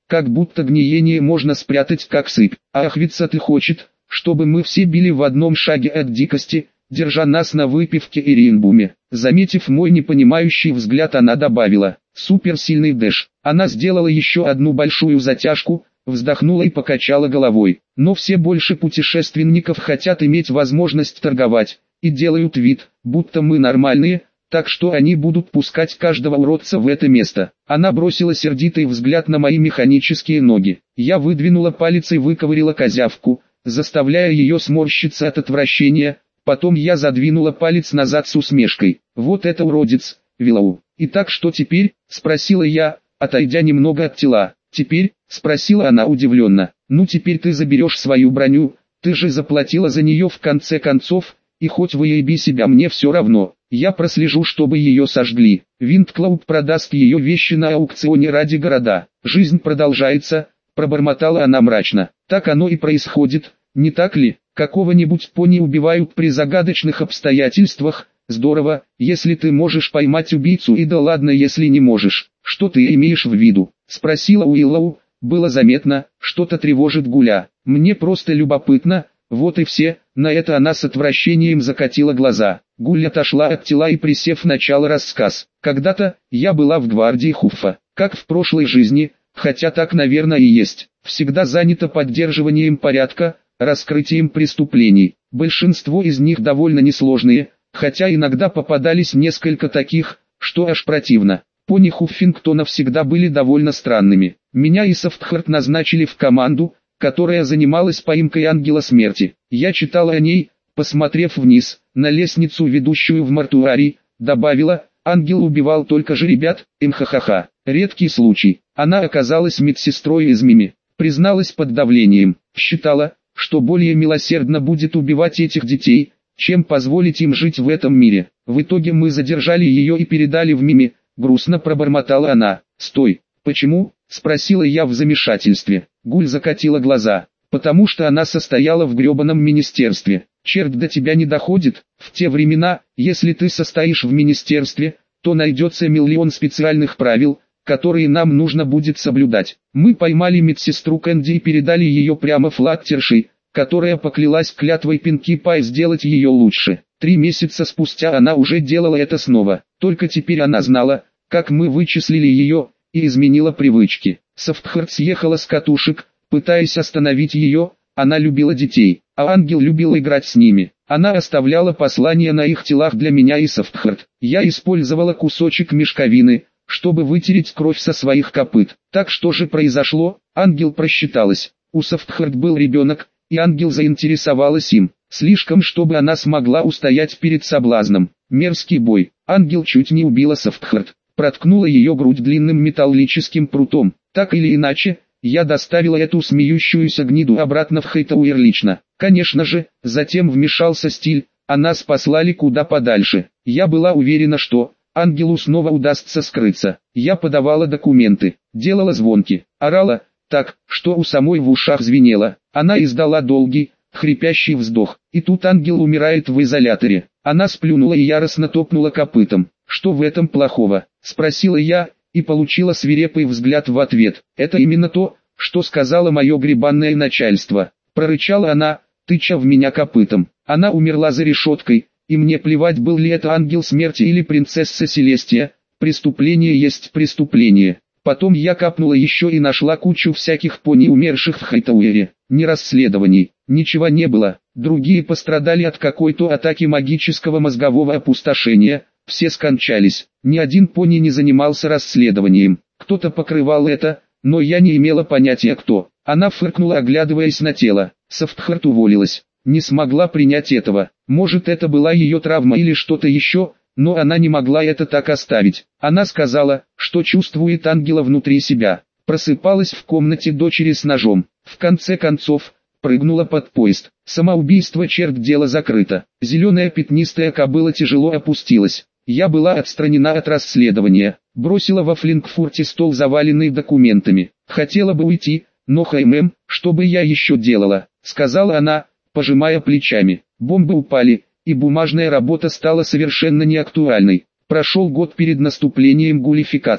как будто гниение можно спрятать как сыпь. А Ахвица-ты хочет, чтобы мы все били в одном шаге от дикости, держа нас на выпивке и рингбуме. Заметив мой непонимающий взгляд, она добавила: суперсильный дэш. Она сделала еще одну большую затяжку, вздохнула и покачала головой. Но все больше путешественников хотят иметь возможность торговать, и делают вид, будто мы нормальные, так что они будут пускать каждого уродца в это место. Она бросила сердитый взгляд на мои механические ноги. Я выдвинула палец и выковырила козявку, заставляя ее сморщиться от отвращения. Потом я задвинула палец назад с усмешкой. Вот это уродец, Виллоу. «Итак, что теперь?» – спросила я, отойдя немного от тела. «Теперь?» – спросила она удивленно. «Ну теперь ты заберешь свою броню, ты же заплатила за нее в конце концов, и хоть выеби себя, мне все равно. Я прослежу, чтобы ее сожгли. Виндклауд продаст ее вещи на аукционе ради города. Жизнь продолжается», – пробормотала она мрачно. «Так оно и происходит, не так ли? Какого-нибудь пони убивают при загадочных обстоятельствах. Здорово, если ты можешь поймать убийцу, и да ладно, если не можешь. Что ты имеешь в виду?» – спросила Уиллоу. Было заметно, что-то тревожит Гуля. «Мне просто любопытно, вот и все». На это она с отвращением закатила глаза. Гуль отошла от тела и, присев, начала рассказ. «Когда-то я была в гвардии Хуффа, как в прошлой жизни, хотя так, наверное, и есть. Всегда занята поддерживанием порядка, раскрытием преступлений. Большинство из них довольно несложные, хотя иногда попадались несколько таких, что аж противно. Пони Хуффингтона всегда были довольно странными. Меня и Софтхарт назначили в команду, которая занималась поимкой ангела смерти. Я читала о ней, посмотрев вниз, на лестницу, ведущую в мортуарий, добавила: ангел убивал только же ребят, мхахаха. Редкий случай. Она оказалась медсестрой из Мими, призналась под давлением, считала, что более милосердно будет убивать этих детей, чем позволить им жить в этом мире. В итоге мы задержали ее и передали в Мими, грустно пробормотала она. «Стой, почему?» – спросила я в замешательстве. Гуль закатила глаза. «Потому что она состояла в гребаном министерстве. Черт, до тебя не доходит. В те времена, если ты состоишь в министерстве, то найдется миллион специальных правил, которые нам нужно будет соблюдать. Мы поймали медсестру Кэнди и передали ее прямо Флаттерши, которая поклялась клятвой Пинки Пай сделать ее лучше. Три месяца спустя она уже делала это снова. Только теперь она знала, как мы вычислили ее, и изменила привычки. Софтхарт съехала с катушек, пытаясь остановить ее. Она любила детей, а ангел любил играть с ними. Она оставляла послания на их телах для меня и Софтхарт. Я использовала кусочек мешковины, чтобы вытереть кровь со своих копыт. Так что же произошло? Ангел просчиталась. У Софтхарт был ребенок, и ангел заинтересовалась им. Слишком, чтобы она смогла устоять перед соблазном. Мерзкий бой. Ангел чуть не убила Софтхарт. Проткнула ее грудь длинным металлическим прутом. Так или иначе, я доставила эту смеющуюся гниду обратно в Хейтауэр лично. Конечно же, затем вмешался Стиль, а нас послали куда подальше. Я была уверена, что ангелу снова удастся скрыться. Я подавала документы, делала звонки, орала, так, что у самой в ушах звенело. Она издала долгий, хрипящий вздох. И тут ангел умирает в изоляторе. Она сплюнула и яростно топнула копытом. «Что в этом плохого?» – спросила я, и получила свирепый взгляд в ответ. «Это именно то, что сказала мое гребанное начальство», – прорычала она, тыча в меня копытом. Она умерла за решеткой, и мне плевать, был ли это ангел смерти или принцесса Селестия. Преступление есть преступление. Потом я капнула еще и нашла кучу всяких пони, умерших в Хейтауэре. Ни расследований, ничего не было. Другие пострадали от какой-то атаки магического мозгового опустошения. Все скончались. Ни один пони не занимался расследованием. Кто-то покрывал это, но я не имела понятия кто. Она фыркнула, оглядываясь на тело. Софтхарт уволилась. Не смогла принять этого. Может, это была ее травма или что-то еще, но она не могла это так оставить. Она сказала, что чувствует ангела внутри себя. Просыпалась в комнате дочери с ножом. В конце концов, прыгнула под поезд. Самоубийство, черт, дело закрыто. Зеленая пятнистая кобыла тяжело опустилась. Я была отстранена от расследования. Бросила во Флинкфурте стол, заваленный документами. Хотела бы уйти, но хэм, что бы я еще делала, сказала она, пожимая плечами. Бомбы упали, и бумажная работа стала совершенно неактуальной. Прошел год перед наступлением гулификации.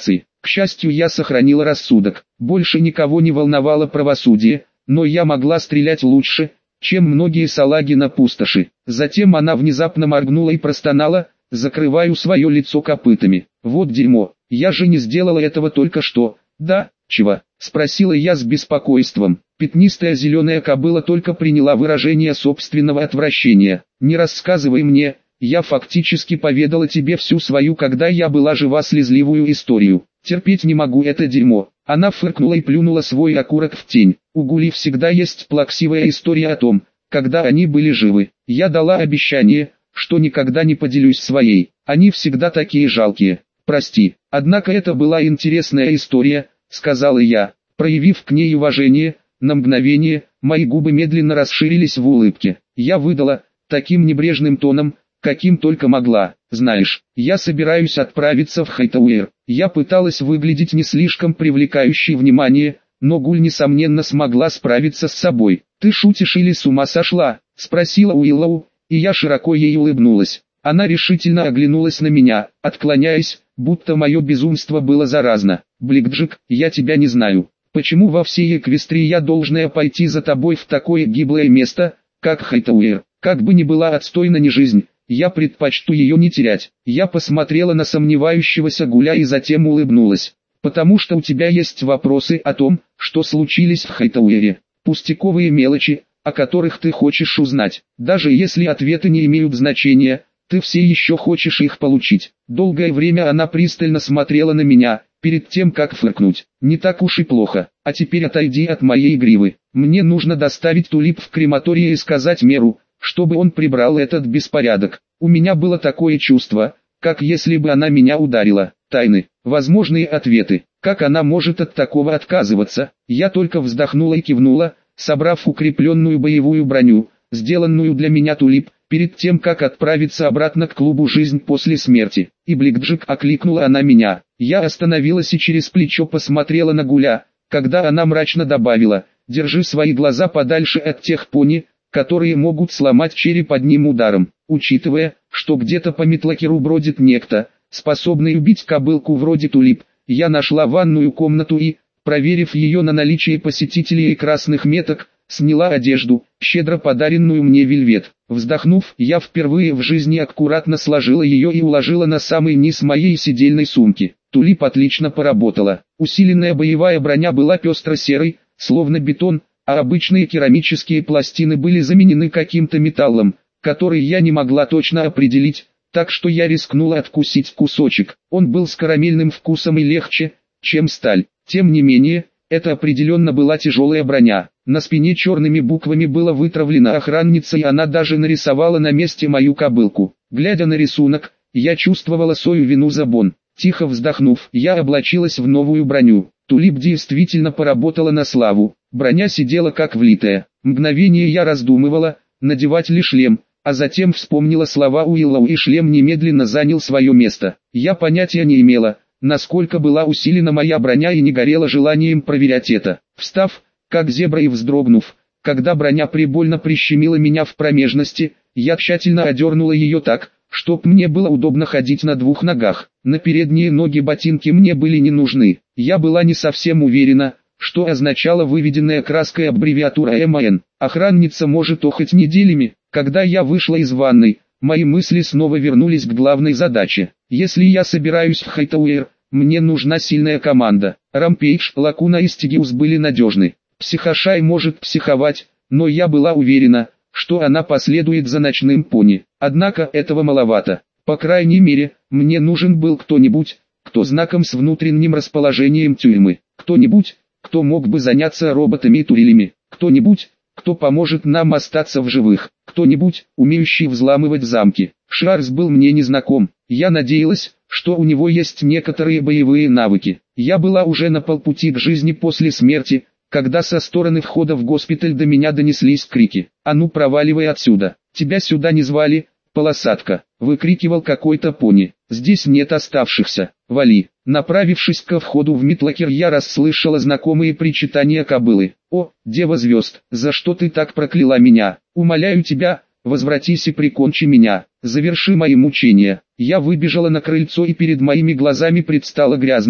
К счастью, я сохранила рассудок. Больше никого не волновало правосудие, но я могла стрелять лучше, чем многие салаги на пустоши. Затем она внезапно моргнула и простонала: «Закрываю свое лицо копытами». Вот дерьмо, я же не сделала этого только что. Да, чего? Спросила я с беспокойством. Пятнистая зеленая кобыла только приняла выражение собственного отвращения. Не рассказывай мне, я фактически поведала тебе всю свою, когда я была жива, слезливую историю. Терпеть не могу это дерьмо. Она фыркнула и плюнула свой окурок в тень. У Гули всегда есть плаксивая история о том, когда они были живы. Я дала обещание, что никогда не поделюсь своей. Они всегда такие жалкие. Прости, однако это была интересная история, сказала я, проявив к ней уважение. На мгновение мои губы медленно расширились в улыбке. Я выдала, таким небрежным тоном, каким только могла. Знаешь, я собираюсь отправиться в Хайтауэр. Я пыталась выглядеть не слишком привлекающей внимание, но Гуль несомненно смогла справиться с собой. Ты шутишь или с ума сошла? Спросила Уиллоу, и я широко ей улыбнулась. Она решительно оглянулась на меня, отклоняясь, будто мое безумство было заразно. Бликджик, я тебя не знаю. Почему во всей Эквестрии я должна пойти за тобой в такое гиблое место, как Хайтауэр? Как бы ни была отстойна ни жизнь, я предпочту ее не терять. Я посмотрела на сомневающегося Гуля и затем улыбнулась. Потому что у тебя есть вопросы о том, что случилось в Хайтауэре. Пустяковые мелочи, о которых ты хочешь узнать. Даже если ответы не имеют значения, ты все еще хочешь их получить. Долгое время она пристально смотрела на меня, перед тем как фыркнуть. Не так уж и плохо. А теперь отойди от моей гривы. Мне нужно доставить Тулип в крематорий и сказать мэру, чтобы он прибрал этот беспорядок. У меня было такое чувство, как если бы она меня ударила. Тайны, возможные ответы. Как она может от такого отказываться? Я только вздохнула и кивнула, собрав укрепленную боевую броню, сделанную для меня Тулип, перед тем как отправиться обратно к клубу «Жизнь после смерти». И Бликджик, окликнула она меня. Я остановилась и через плечо посмотрела на Гуля, когда она мрачно добавила: «Держи свои глаза подальше от тех пони, которые могут сломать череп одним ударом». Учитывая, что где-то по Метлокеру бродит некто, способный убить кобылку вроде Тулип, я нашла ванную комнату и, проверив ее на наличие посетителей и красных меток, сняла одежду, щедро подаренную мне вельвет. Вздохнув, я впервые в жизни аккуратно сложила ее и уложила на самый низ моей сидельной сумки. Тулип отлично поработала. Усиленная боевая броня была пестро-серой, словно бетон, а обычные керамические пластины были заменены каким-то металлом, который я не могла точно определить, так что я рискнула откусить кусочек. Он был с карамельным вкусом и легче, чем сталь. Тем не менее, это определенно была тяжелая броня. На спине черными буквами было вытравлено «Охранница», и она даже нарисовала на месте мою кобылку. Глядя на рисунок, я чувствовала свою вину за Бон. Тихо вздохнув, я облачилась в новую броню. Тулип действительно поработала на славу. Броня сидела как влитая. Мгновение я раздумывала, надевать ли шлем, а затем вспомнила слова Уиллоу, и шлем немедленно занял свое место. Я понятия не имела, насколько была усилена моя броня, и не горела желанием проверять это. Встав, как зебра, и вздрогнув, когда броня прибольно прищемила меня в промежности, я тщательно одернула ее так, чтоб мне было удобно ходить на двух ногах. На передние ноги ботинки мне были не нужны. Я была не совсем уверена, что означала выведенная краской аббревиатура эм а эн. Охранница может охоть неделями. Когда я вышла из ванной, мои мысли снова вернулись к главной задаче. Если я собираюсь в Хайтауэр, мне нужна сильная команда. Рампейдж, Лакуна и Стигиус были надежны. Психошай может психовать, но я была уверена, что она последует за ночным пони. Однако этого маловато. По крайней мере, мне нужен был кто-нибудь, кто знаком с внутренним расположением тюрьмы. Кто-нибудь, кто мог бы заняться роботами и турелями. Кто-нибудь, кто поможет нам остаться в живых. Кто-нибудь, умеющий взламывать замки. Шарс был мне незнаком. Я надеялась, что у него есть некоторые боевые навыки. Я была уже на полпути к жизни после смерти, когда со стороны входа в госпиталь до меня донеслись крики: «А ну, проваливай отсюда! Тебя сюда не звали, полосатка!» — выкрикивал какой-то пони. «Здесь нет оставшихся! Вали!» Направившись ко входу в Метлокер, я расслышала знакомые причитания кобылы. «О, дева звезд, за что ты так прокляла меня? Умоляю тебя, возвратись и прикончи меня, заверши мои мучения!» Я выбежала на крыльцо, и перед моими глазами предстала грязная,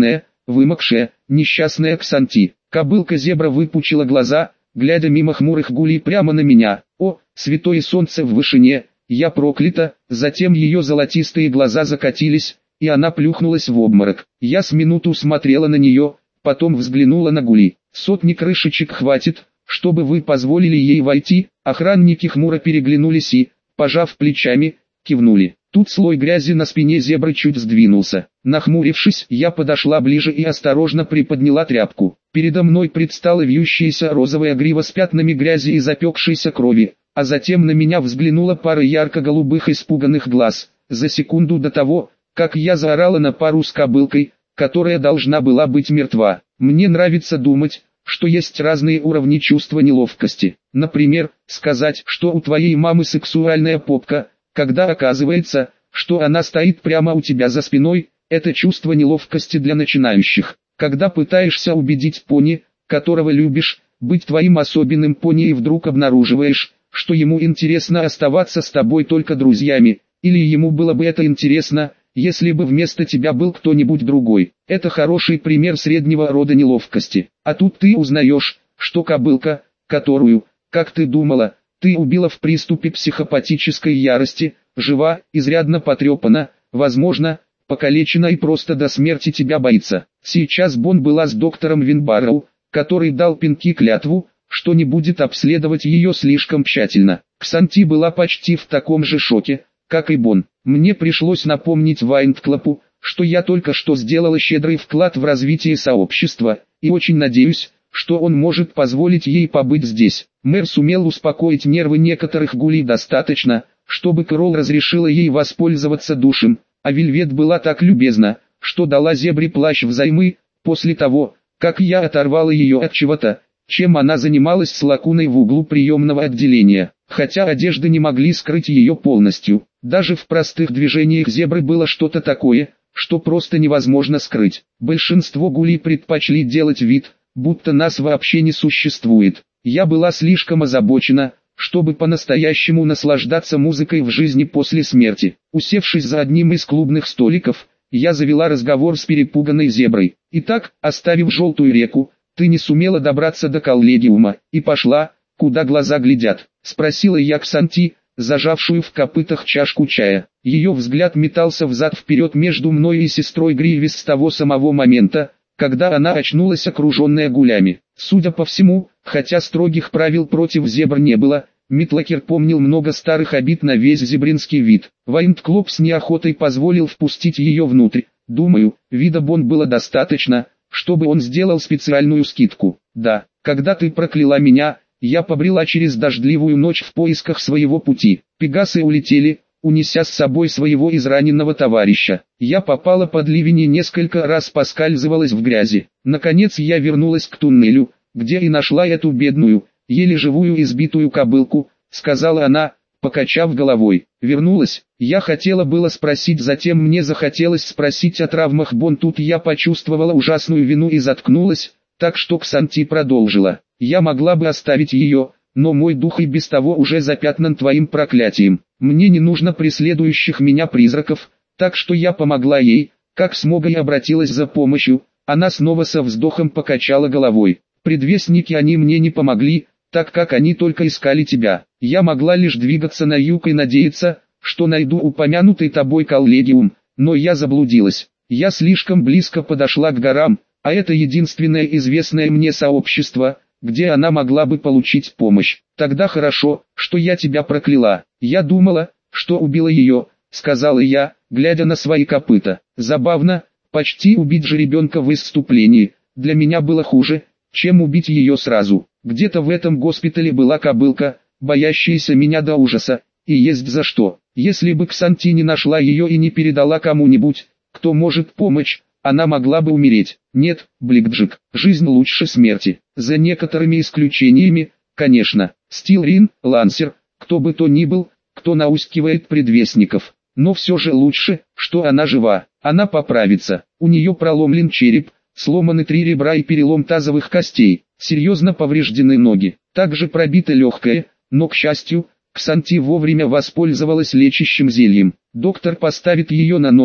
вымокшая, несчастная Ксанти. Кобылка-зебра выпучила глаза, глядя мимо хмурых гулей прямо на меня. О, святое солнце в вышине, я проклята. Затем ее золотистые глаза закатились, и она плюхнулась в обморок. Я с минуту смотрела на нее, потом взглянула на гули. Сотни крышечек хватит, чтобы вы позволили ей войти. Охранники хмуро переглянулись и, пожав плечами, кивнули. Тут слой грязи на спине зебры чуть сдвинулся. Нахмурившись, я подошла ближе и осторожно приподняла тряпку. Передо мной предстала вьющаяся розовая грива с пятнами грязи и запекшейся крови, а затем на меня взглянула пара ярко-голубых испуганных глаз. За секунду до того, как я заорала на пару с кобылкой, которая должна была быть мертва. Мне нравится думать, что есть разные уровни чувства неловкости. Например, сказать, что у твоей мамы сексуальная попка, когда оказывается, что она стоит прямо у тебя за спиной, это чувство неловкости для начинающих. Когда пытаешься убедить пони, которого любишь, быть твоим особенным пони и вдруг обнаруживаешь, что ему интересно оставаться с тобой только друзьями, или ему было бы это интересно, если бы вместо тебя был кто-нибудь другой. Это хороший пример среднего рода неловкости. А тут ты узнаешь, что кобылка, которую, как ты думала, ты убила в приступе психопатической ярости, жива, изрядно потрепана, возможно, покалечена и просто до смерти тебя боится. Сейчас Бон была с доктором Винбарроу, который дал Пинки клятву, что не будет обследовать ее слишком тщательно. Ксанти была почти в таком же шоке, как и Бон. Мне пришлось напомнить Вайндклапу, что я только что сделала щедрый вклад в развитие сообщества, и очень надеюсь, что он может позволить ей побыть здесь. Мэр сумел успокоить нервы некоторых гулей достаточно, чтобы Кэрол разрешила ей воспользоваться душем, а Вельвет была так любезна, что дала зебре плащ взаймы, после того, как я оторвала ее от чего-то, чем она занималась с лакуной в углу приемного отделения. Хотя одежды не могли скрыть ее полностью, даже в простых движениях зебры было что-то такое, что просто невозможно скрыть. Большинство гулей предпочли делать вид, будто нас вообще не существует. Я была слишком озабочена, чтобы по-настоящему наслаждаться музыкой в жизни после смерти. Усевшись за одним из клубных столиков, я завела разговор с перепуганной зеброй. Итак, оставив желтую реку, ты не сумела добраться до коллегиума, и пошла, куда глаза глядят, спросила я Ксанти, зажавшую в копытах чашку чая. Ее взгляд метался взад-вперед между мной и сестрой Гривис с того самого момента, когда она очнулась окруженная гулями. Судя по всему, хотя строгих правил против зебр не было, Митлакер помнил много старых обид на весь зебринский вид. Вайндклоп с неохотой позволил впустить ее внутрь. Думаю, вида Бон было достаточно, чтобы он сделал специальную скидку. Да, когда ты прокляла меня, я побрела через дождливую ночь в поисках своего пути. Пегасы улетели, унеся с собой своего израненного товарища. Я попала под ливень и несколько раз поскальзывалась в грязи. Наконец я вернулась к туннелю, где и нашла эту бедную, еле живую избитую кобылку, сказала она, покачав головой. Вернулась, я хотела было спросить, затем мне захотелось спросить о травмах Бон. Тут я почувствовала ужасную вину и заткнулась, так что Ксанти продолжила. Я могла бы оставить ее, но мой дух и без того уже запятнан твоим проклятием. Мне не нужно преследующих меня призраков, так что я помогла ей, как смогла, и обратилась за помощью. Она снова со вздохом покачала головой. Предвестники они мне не помогли, так как они только искали тебя. Я могла лишь двигаться на юг и надеяться, что найду упомянутый тобой коллегиум, но я заблудилась. Я слишком близко подошла к горам, а это единственное известное мне сообщество, где она могла бы получить помощь. Тогда хорошо, что я тебя прокляла. Я думала, что убила ее, сказала я, глядя на свои копыта. Забавно, почти убить жеребенка в исступлении, для меня было хуже, чем убить ее сразу. Где-то в этом госпитале была кобылка, боящаяся меня до ужаса, и есть за что. Если бы Ксанти не нашла ее и не передала кому-нибудь, кто может помочь, она могла бы умереть. Нет, Бликджик, жизнь лучше смерти. За некоторыми исключениями, конечно. Стилрин, Лансер, кто бы то ни был, кто наускивает предвестников. Но все же лучше, что она жива. Она поправится. У нее проломлен череп, сломаны три ребра и перелом тазовых костей. Серьезно повреждены ноги. Также пробито легкое, но, к счастью, Ксанти вовремя воспользовалась лечащим зельем. Доктор поставит ее на ноги,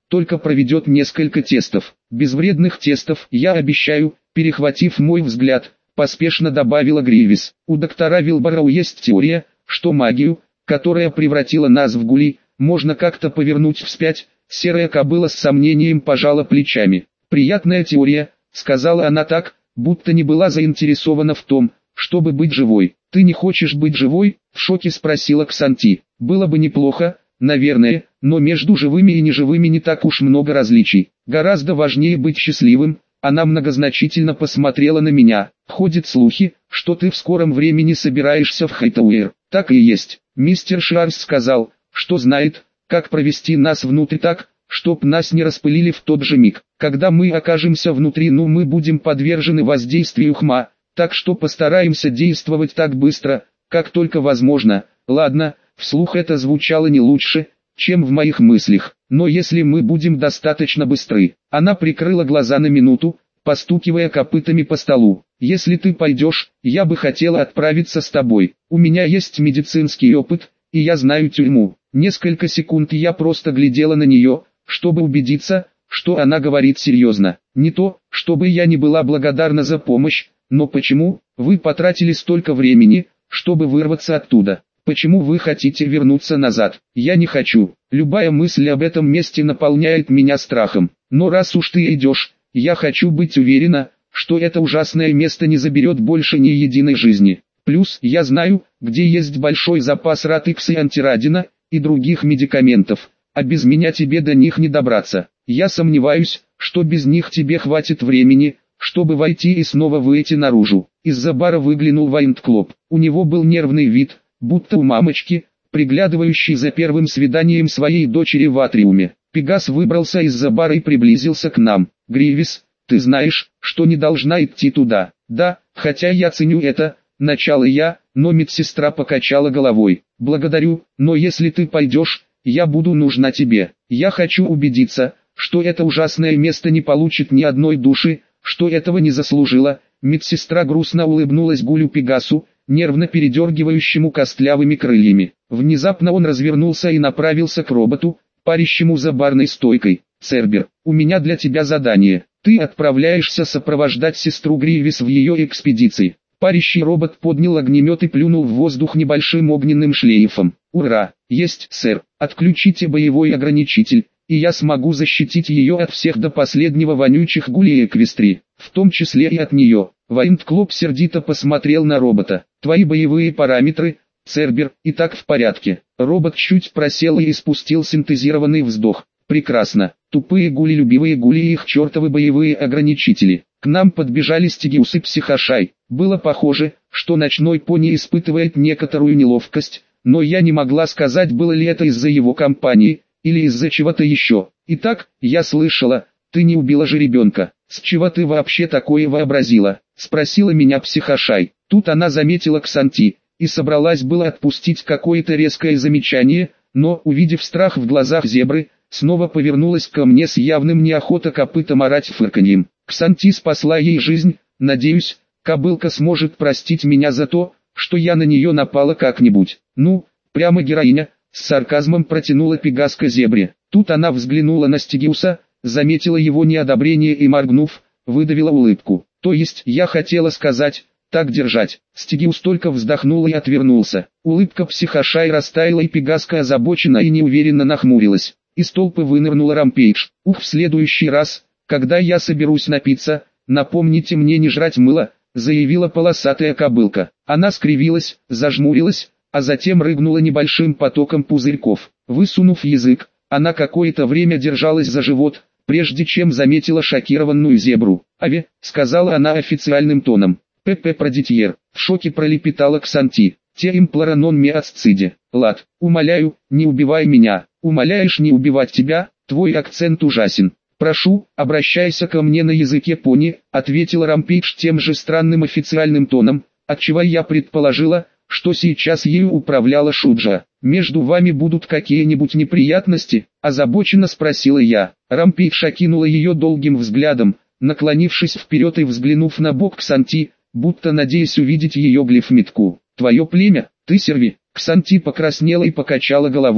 только проведет несколько тестов. Безвредных тестов, я обещаю, перехватив мой взгляд, поспешно добавила Гривис. У доктора Вилбороу есть теория, что магию, которая превратила нас в гулей, можно как-то повернуть вспять. Серая кобыла с сомнением пожала плечами. Приятная теория, сказала она так, будто не была заинтересована в том, чтобы быть живой. Ты не хочешь быть живой? В шоке спросила Ксанти. Было бы неплохо, наверное, но между живыми и неживыми не так уж много различий. Гораздо важнее быть счастливым. Она многозначительно посмотрела на меня. Ходят слухи, что ты в скором времени собираешься в Хайтауэр. Так и есть. Мистер Шарс сказал, что знает, как провести нас внутрь так, чтоб нас не распылили в тот же миг. Когда мы окажемся внутри, ну мы будем подвержены воздействию хма, так что постараемся действовать так быстро, как только возможно. Ладно, вслух это звучало не лучше, чем в моих мыслях, но если мы будем достаточно быстры. Она прикрыла глаза на минуту, постукивая копытами по столу. Если ты пойдешь, я бы хотела отправиться с тобой. У меня есть медицинский опыт, и я знаю тюрьму. Несколько секунд я просто глядела на нее, чтобы убедиться, что она говорит серьезно. Не то, чтобы я не была благодарна за помощь, но почему вы потратили столько времени, чтобы вырваться оттуда? Почему вы хотите вернуться назад? Я не хочу. Любая мысль об этом месте наполняет меня страхом. Но раз уж ты идешь, я хочу быть уверена, что это ужасное место не заберет больше ни единой жизни. Плюс, я знаю, где есть большой запас ратикса и антирадина, и других медикаментов, а без меня тебе до них не добраться. Я сомневаюсь, что без них тебе хватит времени, чтобы войти и снова выйти наружу. Из-за бара выглянул Вайндклоп. У него был нервный вид, будто у мамочки, приглядывающей за первым свиданием своей дочери в атриуме. Пегас выбрался из-за бара и приблизился к нам. «Гривис, ты знаешь, что не должна идти туда?» «Да, хотя я ценю это», — начала я, но медсестра покачала головой. «Благодарю, но если ты пойдешь, я буду нужна тебе. Я хочу убедиться, что это ужасное место не получит ни одной души, что этого не заслужило». Медсестра грустно улыбнулась Гулю Пегасу, нервно передергивающему костлявыми крыльями. Внезапно он развернулся и направился к роботу, парящему за барной стойкой. «Цербер, у меня для тебя задание. Ты отправляешься сопровождать сестру Гривис в ее экспедиции». Парящий робот поднял огнемет и плюнул в воздух небольшим огненным шлейфом. «Ура! Есть, сэр! Отключите боевой ограничитель, и я смогу защитить ее от всех до последнего вонючих гулей Эквестрии, в том числе и от нее». Вайндклоп сердито посмотрел на робота. «Твои боевые параметры, Цербер, и так в порядке». Робот чуть просел и испустил синтезированный вздох. «Прекрасно. Тупые гули, любивые гули и их чертовы боевые ограничители». К нам подбежали Стигиус и Психошай. Было похоже, что ночной пони испытывает некоторую неловкость, но я не могла сказать, было ли это из-за его компании, или из-за чего-то еще. «Итак, я слышала, ты не убила же ребенка. С чего ты вообще такое вообразила?» — спросила меня Психошай. Тут она заметила Ксанти, и собралась было отпустить какое-то резкое замечание, но, увидев страх в глазах зебры, снова повернулась ко мне с явным неохота копытом орать фырканьем. Ксанти спасла ей жизнь, надеюсь, кобылка сможет простить меня за то, что я на нее напала как-нибудь. «Ну, прямо героиня», — с сарказмом протянула Пегаска зебре. Тут она взглянула на Стигиуса, заметила его неодобрение и, моргнув, выдавила улыбку. «То есть, я хотела сказать, так держать». Стигиус только вздохнул и отвернулся. Улыбка Психошай растаяла, и Пегаска озабоченно и неуверенно нахмурилась. Из толпы вынырнула Рампейдж. «Ух, в следующий раз, когда я соберусь напиться, напомните мне не жрать мыло», — заявила полосатая кобылка. Она скривилась, зажмурилась, а затем рыгнула небольшим потоком пузырьков. Высунув язык, она какое-то время держалась за живот, прежде чем заметила шокированную зебру. «Аве», — сказала она официальным тоном. «П.П. Продитьер», — в шоке пролепетала Ксанти. «Те имплоранон меасциде». «Лад, умоляю, не убивай меня». «Умоляешь не убивать тебя, твой акцент ужасен». «Прошу, обращайся ко мне на языке пони», — ответила Рампейдж тем же странным официальным тоном, отчего я предположила, что сейчас ею управляла Шуджа. «Между вами будут какие-нибудь неприятности?» — озабоченно спросила я. Рампейдж окинула ее долгим взглядом, наклонившись вперед и взглянув на бок Ксанти, будто надеясь увидеть ее глифметку. «Твое племя, ты серви». Ксанти покраснела и покачала головой.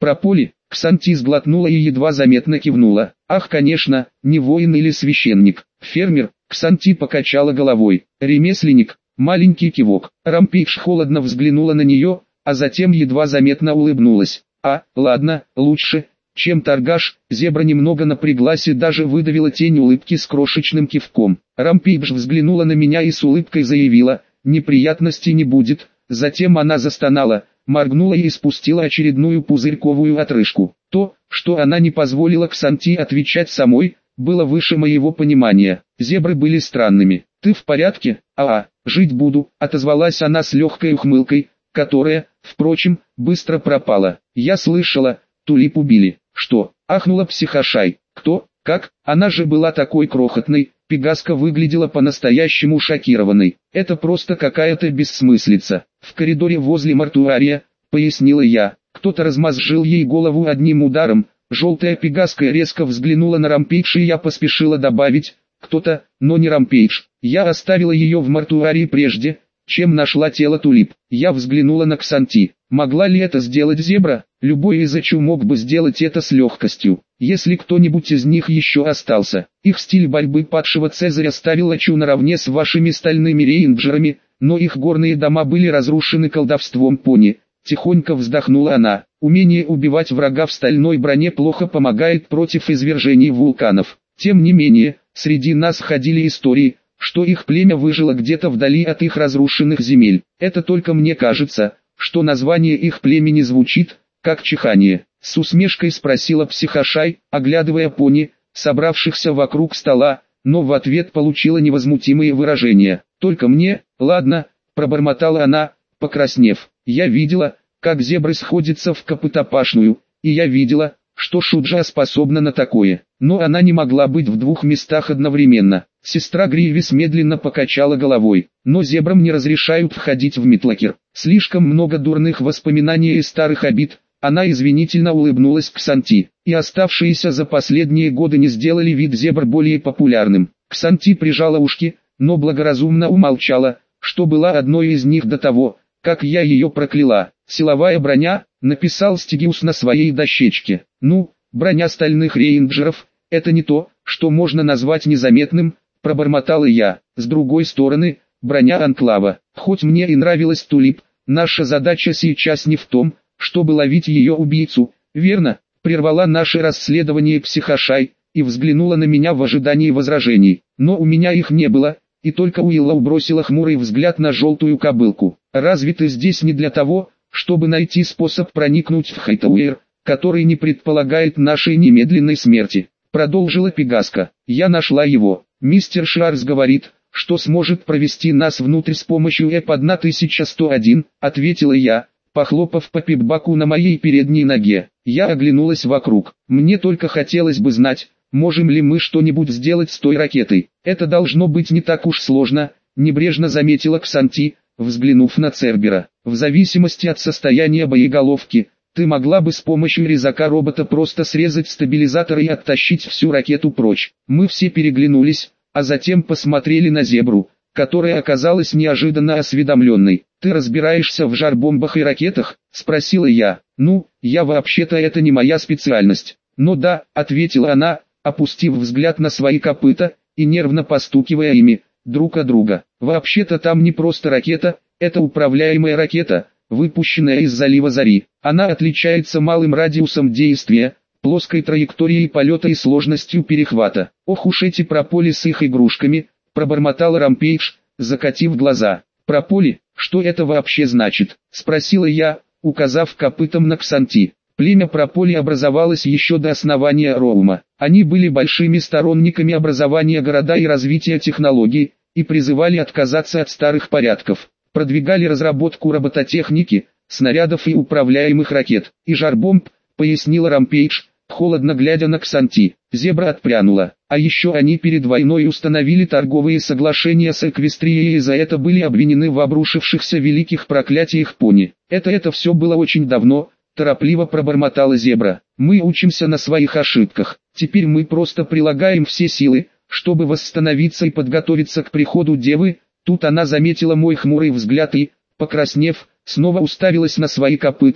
Прополи, Ксанти сглотнула и едва заметно кивнула. Ах, конечно, не воин или священник. Фермер, Ксанти покачала головой. Ремесленник, маленький кивок. Рампейдж холодно взглянула на нее, а затем едва заметно улыбнулась. А, ладно, лучше, чем торгаш. Зебра немного напряглась и даже выдавила тень улыбки с крошечным кивком. Рампейдж взглянула на меня и с улыбкой заявила: неприятностей не будет. Затем она застонала, моргнула и испустила очередную пузырьковую отрыжку. То, что она не позволила Ксанти отвечать самой, было выше моего понимания. Зебры были странными. «Ты в порядке?» «А, жить буду», — отозвалась она с легкой ухмылкой, которая, впрочем, быстро пропала. «Я слышала, Тулип убили». «Что?» — ахнула психошай. «Кто? Как? Она же была такой крохотной». Пегаска выглядела по-настоящему шокированной. «Это просто какая-то бессмыслица. В коридоре возле мортуария», — пояснила я. «Кто-то размозжил ей голову одним ударом». Желтая Пегаска резко взглянула на Рампейдж, и я поспешила добавить: «Кто-то, но не Рампейдж». Я оставила ее в мортуарии прежде, чем нашла тело Тулип. Я взглянула на Ксанти. Могла ли это сделать Зебра? Любой из Ичу мог бы сделать это с легкостью, если кто-нибудь из них еще остался. Их стиль борьбы падшего Цезаря ставил Ичу наравне с вашими стальными рейнджерами, но их горные дома были разрушены колдовством пони. Тихонько вздохнула она. Умение убивать врага в стальной броне плохо помогает против извержений вулканов. Тем не менее, среди нас ходили истории, что их племя выжило где-то вдали от их разрушенных земель. Это только мне кажется, что название их племени звучит как чихание. С усмешкой спросила психошай, оглядывая пони, собравшихся вокруг стола, но в ответ получила невозмутимые выражения. «Только мне, ладно», — пробормотала она, покраснев. «Я видела, как зебры сходятся в копытопашную, и я видела, что Шуджа способна на такое, но она не могла быть в двух местах одновременно». Сестра Гривис медленно покачала головой. «Но зебрам не разрешают входить в Митлакер. Слишком много дурных воспоминаний и старых обид». Она извинительно улыбнулась Ксанти, и оставшиеся за последние годы не сделали вид зебр более популярным. Ксанти прижала ушки, но благоразумно умолчала, что была одной из них до того, как я ее прокляла. «Силовая броня», — написал Стигиус на своей дощечке. «Ну, броня стальных рейнджеров, это не то, что можно назвать незаметным», — пробормотала я. С другой стороны, броня Анклава. Хоть мне и нравилась Тулип, наша задача сейчас не в том, чтобы ловить ее убийцу, верно?» Прервала наше расследование психошай и взглянула на меня в ожидании возражений. Но у меня их не было, и только Уиллоу бросила хмурый взгляд на желтую кобылку. «Разве ты здесь не для того, чтобы найти способ проникнуть в Хайтауэр, который не предполагает нашей немедленной смерти?» Продолжила Пегаска. «Я нашла его. Мистер Шарс говорит, что сможет провести нас внутрь с помощью Эп тысяча сто один, ответила я, похлопав по пипбаку на моей передней ноге. Я оглянулась вокруг. Мне только хотелось бы знать, можем ли мы что-нибудь сделать с той ракетой. Это должно быть не так уж сложно, небрежно заметила Ксанти, взглянув на Цербера. В зависимости от состояния боеголовки, ты могла бы с помощью резака робота просто срезать стабилизатор и оттащить всю ракету прочь. Мы все переглянулись, а затем посмотрели на Зебру, которая оказалась неожиданно осведомленной. «Ты разбираешься в жар-бомбах и ракетах?» – спросила я. «Ну, я вообще-то это не моя специальность». «Ну да», – ответила она, опустив взгляд на свои копыта и нервно постукивая ими друг от друга. «Вообще-то там не просто ракета, это управляемая ракета, выпущенная из залива Зари. Она отличается малым радиусом действия, плоской траекторией полета и сложностью перехвата». «Ох уж эти прополи с их игрушками», – пробормотал Рампейдж, закатив глаза. «Прополи? Что это вообще значит?» – спросила я, указав копытом на Ксанти. Племя прополи образовалось еще до основания Роума. Они были большими сторонниками образования города и развития технологий, и призывали отказаться от старых порядков. Продвигали разработку робототехники, снарядов и управляемых ракет, и жар-бомб, пояснила Рампейдж, холодно глядя на Ксанти. Зебра отпрянула. А еще они перед войной установили торговые соглашения с Эквестрией и за это были обвинены в обрушившихся великих проклятиях пони. Это это все было очень давно, торопливо пробормотала Зебра. Мы учимся на своих ошибках. Теперь мы просто прилагаем все силы, чтобы восстановиться и подготовиться к приходу Девы. Тут она заметила мой хмурый взгляд и, покраснев, снова уставилась на свои копыта.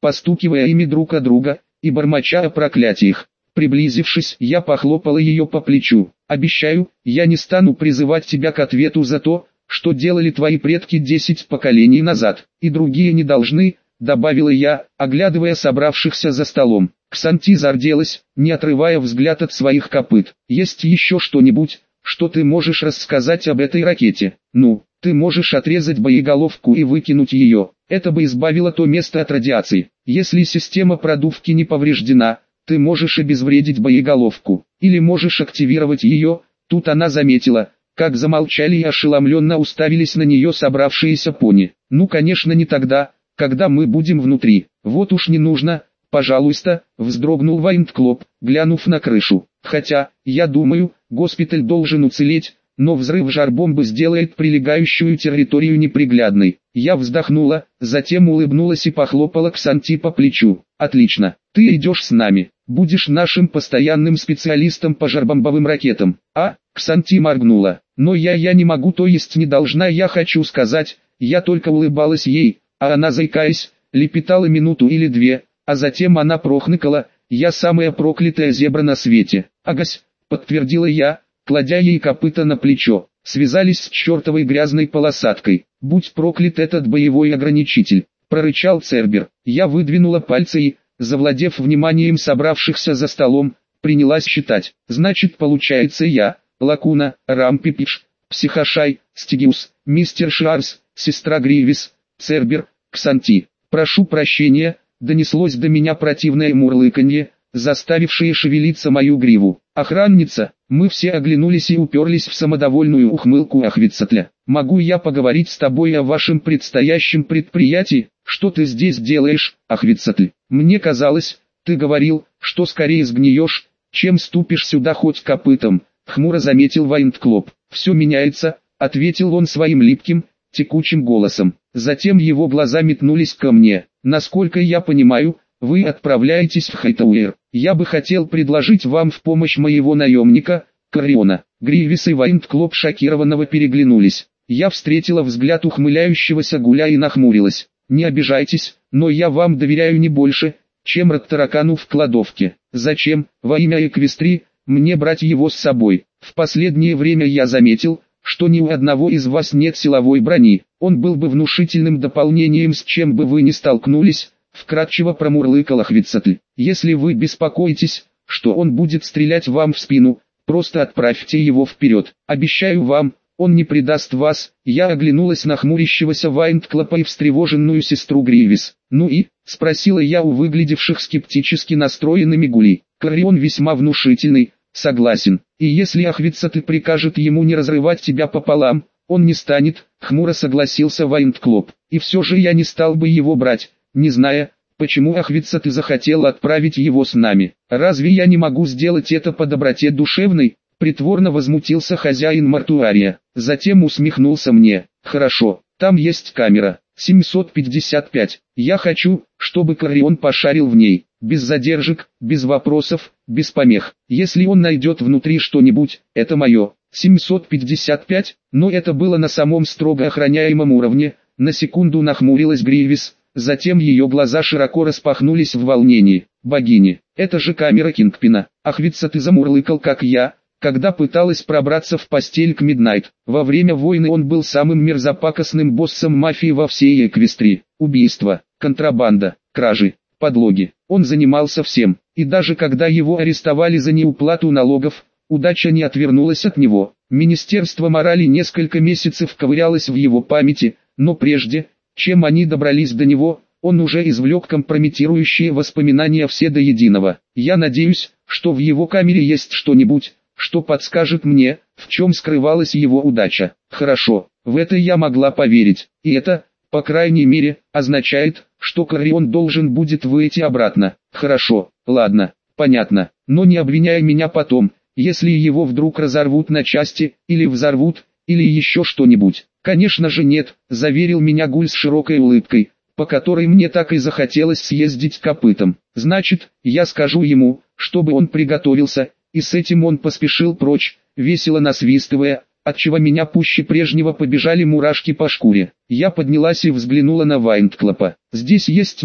постукивая ими друг о друга и бормоча о проклятиях. Приблизившись, я похлопала ее по плечу. «Обещаю, я не стану призывать тебя к ответу за то, что делали твои предки десять поколений назад, и другие не должны», — добавила я, оглядывая собравшихся за столом. Ксанти зарделась, не отрывая взгляд от своих копыт. «Есть еще что-нибудь, что ты можешь рассказать об этой ракете? Ну, ты можешь отрезать боеголовку и выкинуть ее. Это бы избавило то место от радиации. Если система продувки не повреждена, ты можешь обезвредить боеголовку, или можешь активировать ее». Тут она заметила, как замолчали и ошеломленно уставились на нее собравшиеся пони. «Ну, конечно, не тогда, когда мы будем внутри. Вот уж не нужно, пожалуйста», — вздрогнул Вайндклоп, глянув на крышу. «Хотя, я думаю, госпиталь должен уцелеть, но взрыв жар-бомбы сделает прилегающую территорию неприглядной». Я вздохнула, затем улыбнулась и похлопала Ксанти по плечу. «Отлично, ты идешь с нами, будешь нашим постоянным специалистом по жарбомбовым ракетам». «А?» — Ксанти моргнула. «Но я я не могу, то есть не должна, я хочу сказать». Я только улыбалась ей, а она, заикаясь, лепетала минуту или две, а затем она прохныкала: «Я самая проклятая зебра на свете». «Агась», — подтвердила я, кладя ей копыта на плечо. «Связались с чертовой грязной полосаткой. Будь проклят этот боевой ограничитель», — прорычал Цербер. Я выдвинула пальцы и, завладев вниманием собравшихся за столом, принялась считать. «Значит, получается я, Лакуна, Рампипич, Психошай, Стигиус, мистер Шарс, сестра Гривис, Цербер, Ксанти. Прошу прощения», — донеслось до меня противное мурлыканье, заставившее шевелиться мою гриву. «Охранница». Мы все оглянулись и уперлись в самодовольную ухмылку Ахвицатля. «Могу я поговорить с тобой о вашем предстоящем предприятии? Что ты здесь делаешь, Ахвицатль? Мне казалось, ты говорил, что скорее сгниешь, чем ступишь сюда хоть копытом», — хмуро заметил Вайндклоп. «Все меняется», — ответил он своим липким, текучим голосом. Затем его глаза метнулись ко мне. «Насколько я понимаю, вы отправляетесь в Хайтауэр. Я бы хотел предложить вам в помощь моего наемника, Кориона». Гривис и Вайндклоп шокированного переглянулись. Я встретила взгляд ухмыляющегося Гуля и нахмурилась. «Не обижайтесь, но я вам доверяю не больше, чем Раттаракану в кладовке. Зачем, во имя Эквестрии, мне брать его с собой? В последнее время я заметил, что ни у одного из вас нет силовой брони. Он был бы внушительным дополнением, с чем бы вы ни столкнулись», — вкратчиво промурлыкал Ахвицатль. «Если вы беспокоитесь, что он будет стрелять вам в спину, просто отправьте его вперед. Обещаю вам, он не предаст вас». Я оглянулась на хмурящегося Вайндклопа и встревоженную сестру Гривис. «Ну и?» — спросила я у выглядевших скептически настроенными Гули. «Корион весьма внушительный, согласен. И если Ахвицатль прикажет ему не разрывать тебя пополам, он не станет», — хмуро согласился Вайндклоп. «И все же я не стал бы его брать, не зная, почему Ахвицатль захотел отправить его с нами. Разве я не могу сделать это по доброте душевной?» — притворно возмутился хозяин Мортуария. Затем усмехнулся мне. «Хорошо, там есть камера, семьсот пятьдесят пять. Я хочу, чтобы Корион пошарил в ней, без задержек, без вопросов, без помех. Если он найдет внутри что-нибудь, это мое». семьсот пятьдесят пять, но это было на самом строго охраняемом уровне. На секунду нахмурилась Гривис, затем ее глаза широко распахнулись в волнении. «Богини, это же камера Кингпина». Ахвицатль замурлыкал, как я, когда пыталась пробраться в постель к Миднайт. Во время войны он был самым мерзопакостным боссом мафии во всей Эквестрии. Убийства, контрабанда, кражи, подлоги. Он занимался всем, и даже когда его арестовали за неуплату налогов, удача не отвернулась от него. Министерство морали несколько месяцев ковырялось в его памяти, но прежде, чем они добрались до него, он уже извлек компрометирующие воспоминания все до единого. Я надеюсь, что в его камере есть что-нибудь, что подскажет мне, в чем скрывалась его удача. Хорошо, в это я могла поверить, и это, по крайней мере, означает, что Корион должен будет выйти обратно. Хорошо, ладно, понятно, но не обвиняй меня потом, если его вдруг разорвут на части, или взорвут, или еще что-нибудь. «Конечно же нет», — заверил меня Гуль с широкой улыбкой, по которой мне так и захотелось съездить копытом. «Значит, я скажу ему, чтобы он приготовился», и с этим он поспешил прочь, весело насвистывая, отчего меня пуще прежнего побежали мурашки по шкуре. Я поднялась и взглянула на Вайндклопа. «Здесь есть, ну,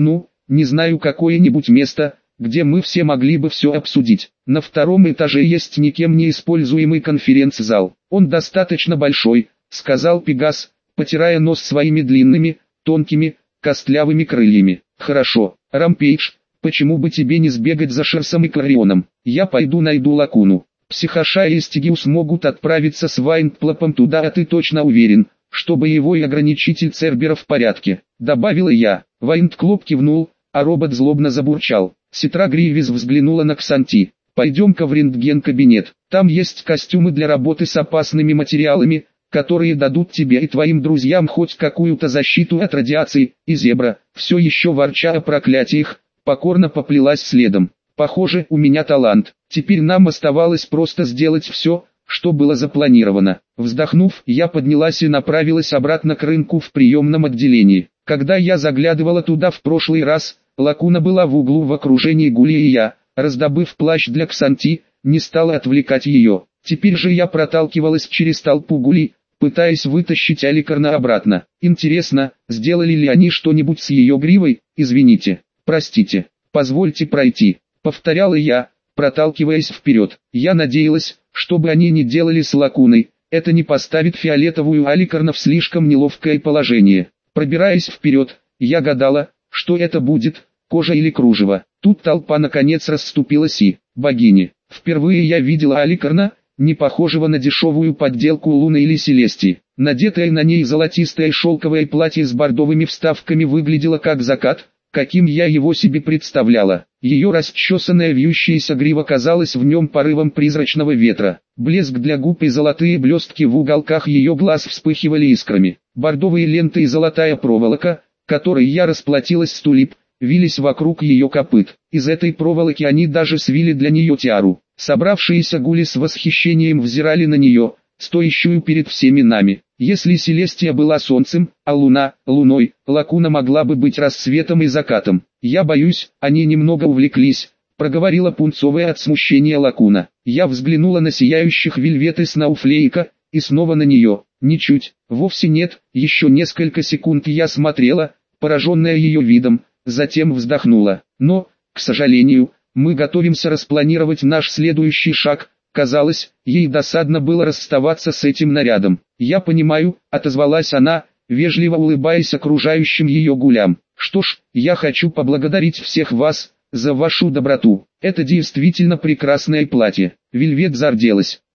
не знаю, какое-нибудь место, где мы все могли бы все обсудить. На втором этаже есть никем не используемый конференц-зал. Он достаточно большой, сказал Пегас, потирая нос своими длинными, тонкими, костлявыми крыльями. Хорошо, Рампейдж, почему бы тебе не сбегать за Шерсом и Кларионом? Я пойду найду Лакуну. Психоша и Стигиус могут отправиться с Вайнплопом туда, а ты точно уверен, что боевой ограничитель Цербера в порядке? Добавила я. Вайнплоп кивнул, а робот злобно забурчал. Ситра Гривис взглянула на Ксанти. Пойдем-ка в рентген-кабинет. Там есть костюмы для работы с опасными материалами, которые дадут тебе и твоим друзьям хоть какую-то защиту от радиации. И Зебра, все еще ворча о проклятиях, покорно поплелась следом. Похоже, у меня талант. Теперь нам оставалось просто сделать все, что было запланировано. Вздохнув, я поднялась и направилась обратно к рынку в приемном отделении. Когда я заглядывала туда в прошлый раз, Лакуна была в углу в окружении Гули, и я, раздобыв плащ для Ксанти, не стала отвлекать ее. Теперь же я проталкивалась через толпу Гули, пытаясь вытащить Аликарна обратно. Интересно, сделали ли они что-нибудь с ее гривой? Извините, простите, позвольте пройти, повторяла я, проталкиваясь вперед. Я надеялась, что бы они ни делали с Лакуной, это не поставит фиолетовую Аликарна в слишком неловкое положение. Пробираясь вперед, я гадала, что это будет, кожа или кружево. Тут толпа наконец расступилась и, богини, впервые я видела Аликарна, не похожего на дешевую подделку Луны или Селестии. Надетое на ней золотистое шелковое платье с бордовыми вставками выглядело как закат, каким я его себе представляла. Ее расчесанная вьющаяся грива казалась в нем порывом призрачного ветра. Блеск для губ и золотые блестки в уголках ее глаз вспыхивали искрами. Бордовые ленты и золотая проволока, которой я расплатилась с Тулип, вились вокруг ее копыт. Из этой проволоки они даже свили для нее тиару. Собравшиеся Гули с восхищением взирали на нее, стоящую перед всеми нами. Если Селестия была солнцем, а Луна – луной, Лакуна могла бы быть рассветом и закатом. Я боюсь, они немного увлеклись, проговорила пунцовая от смущения Лакуна. Я взглянула на сияющих вельвет и Сноуфлейка, и снова на нее. Ничуть, вовсе нет. Еще несколько секунд я смотрела, пораженная ее видом, затем вздохнула. Но, к сожалению, мы готовимся распланировать наш следующий шаг. Казалось, ей досадно было расставаться с этим нарядом. «Я понимаю», — отозвалась она, вежливо улыбаясь окружающим ее гулям. «Что ж, я хочу поблагодарить всех вас за вашу доброту. Это действительно прекрасное платье». Вельвет зарделась.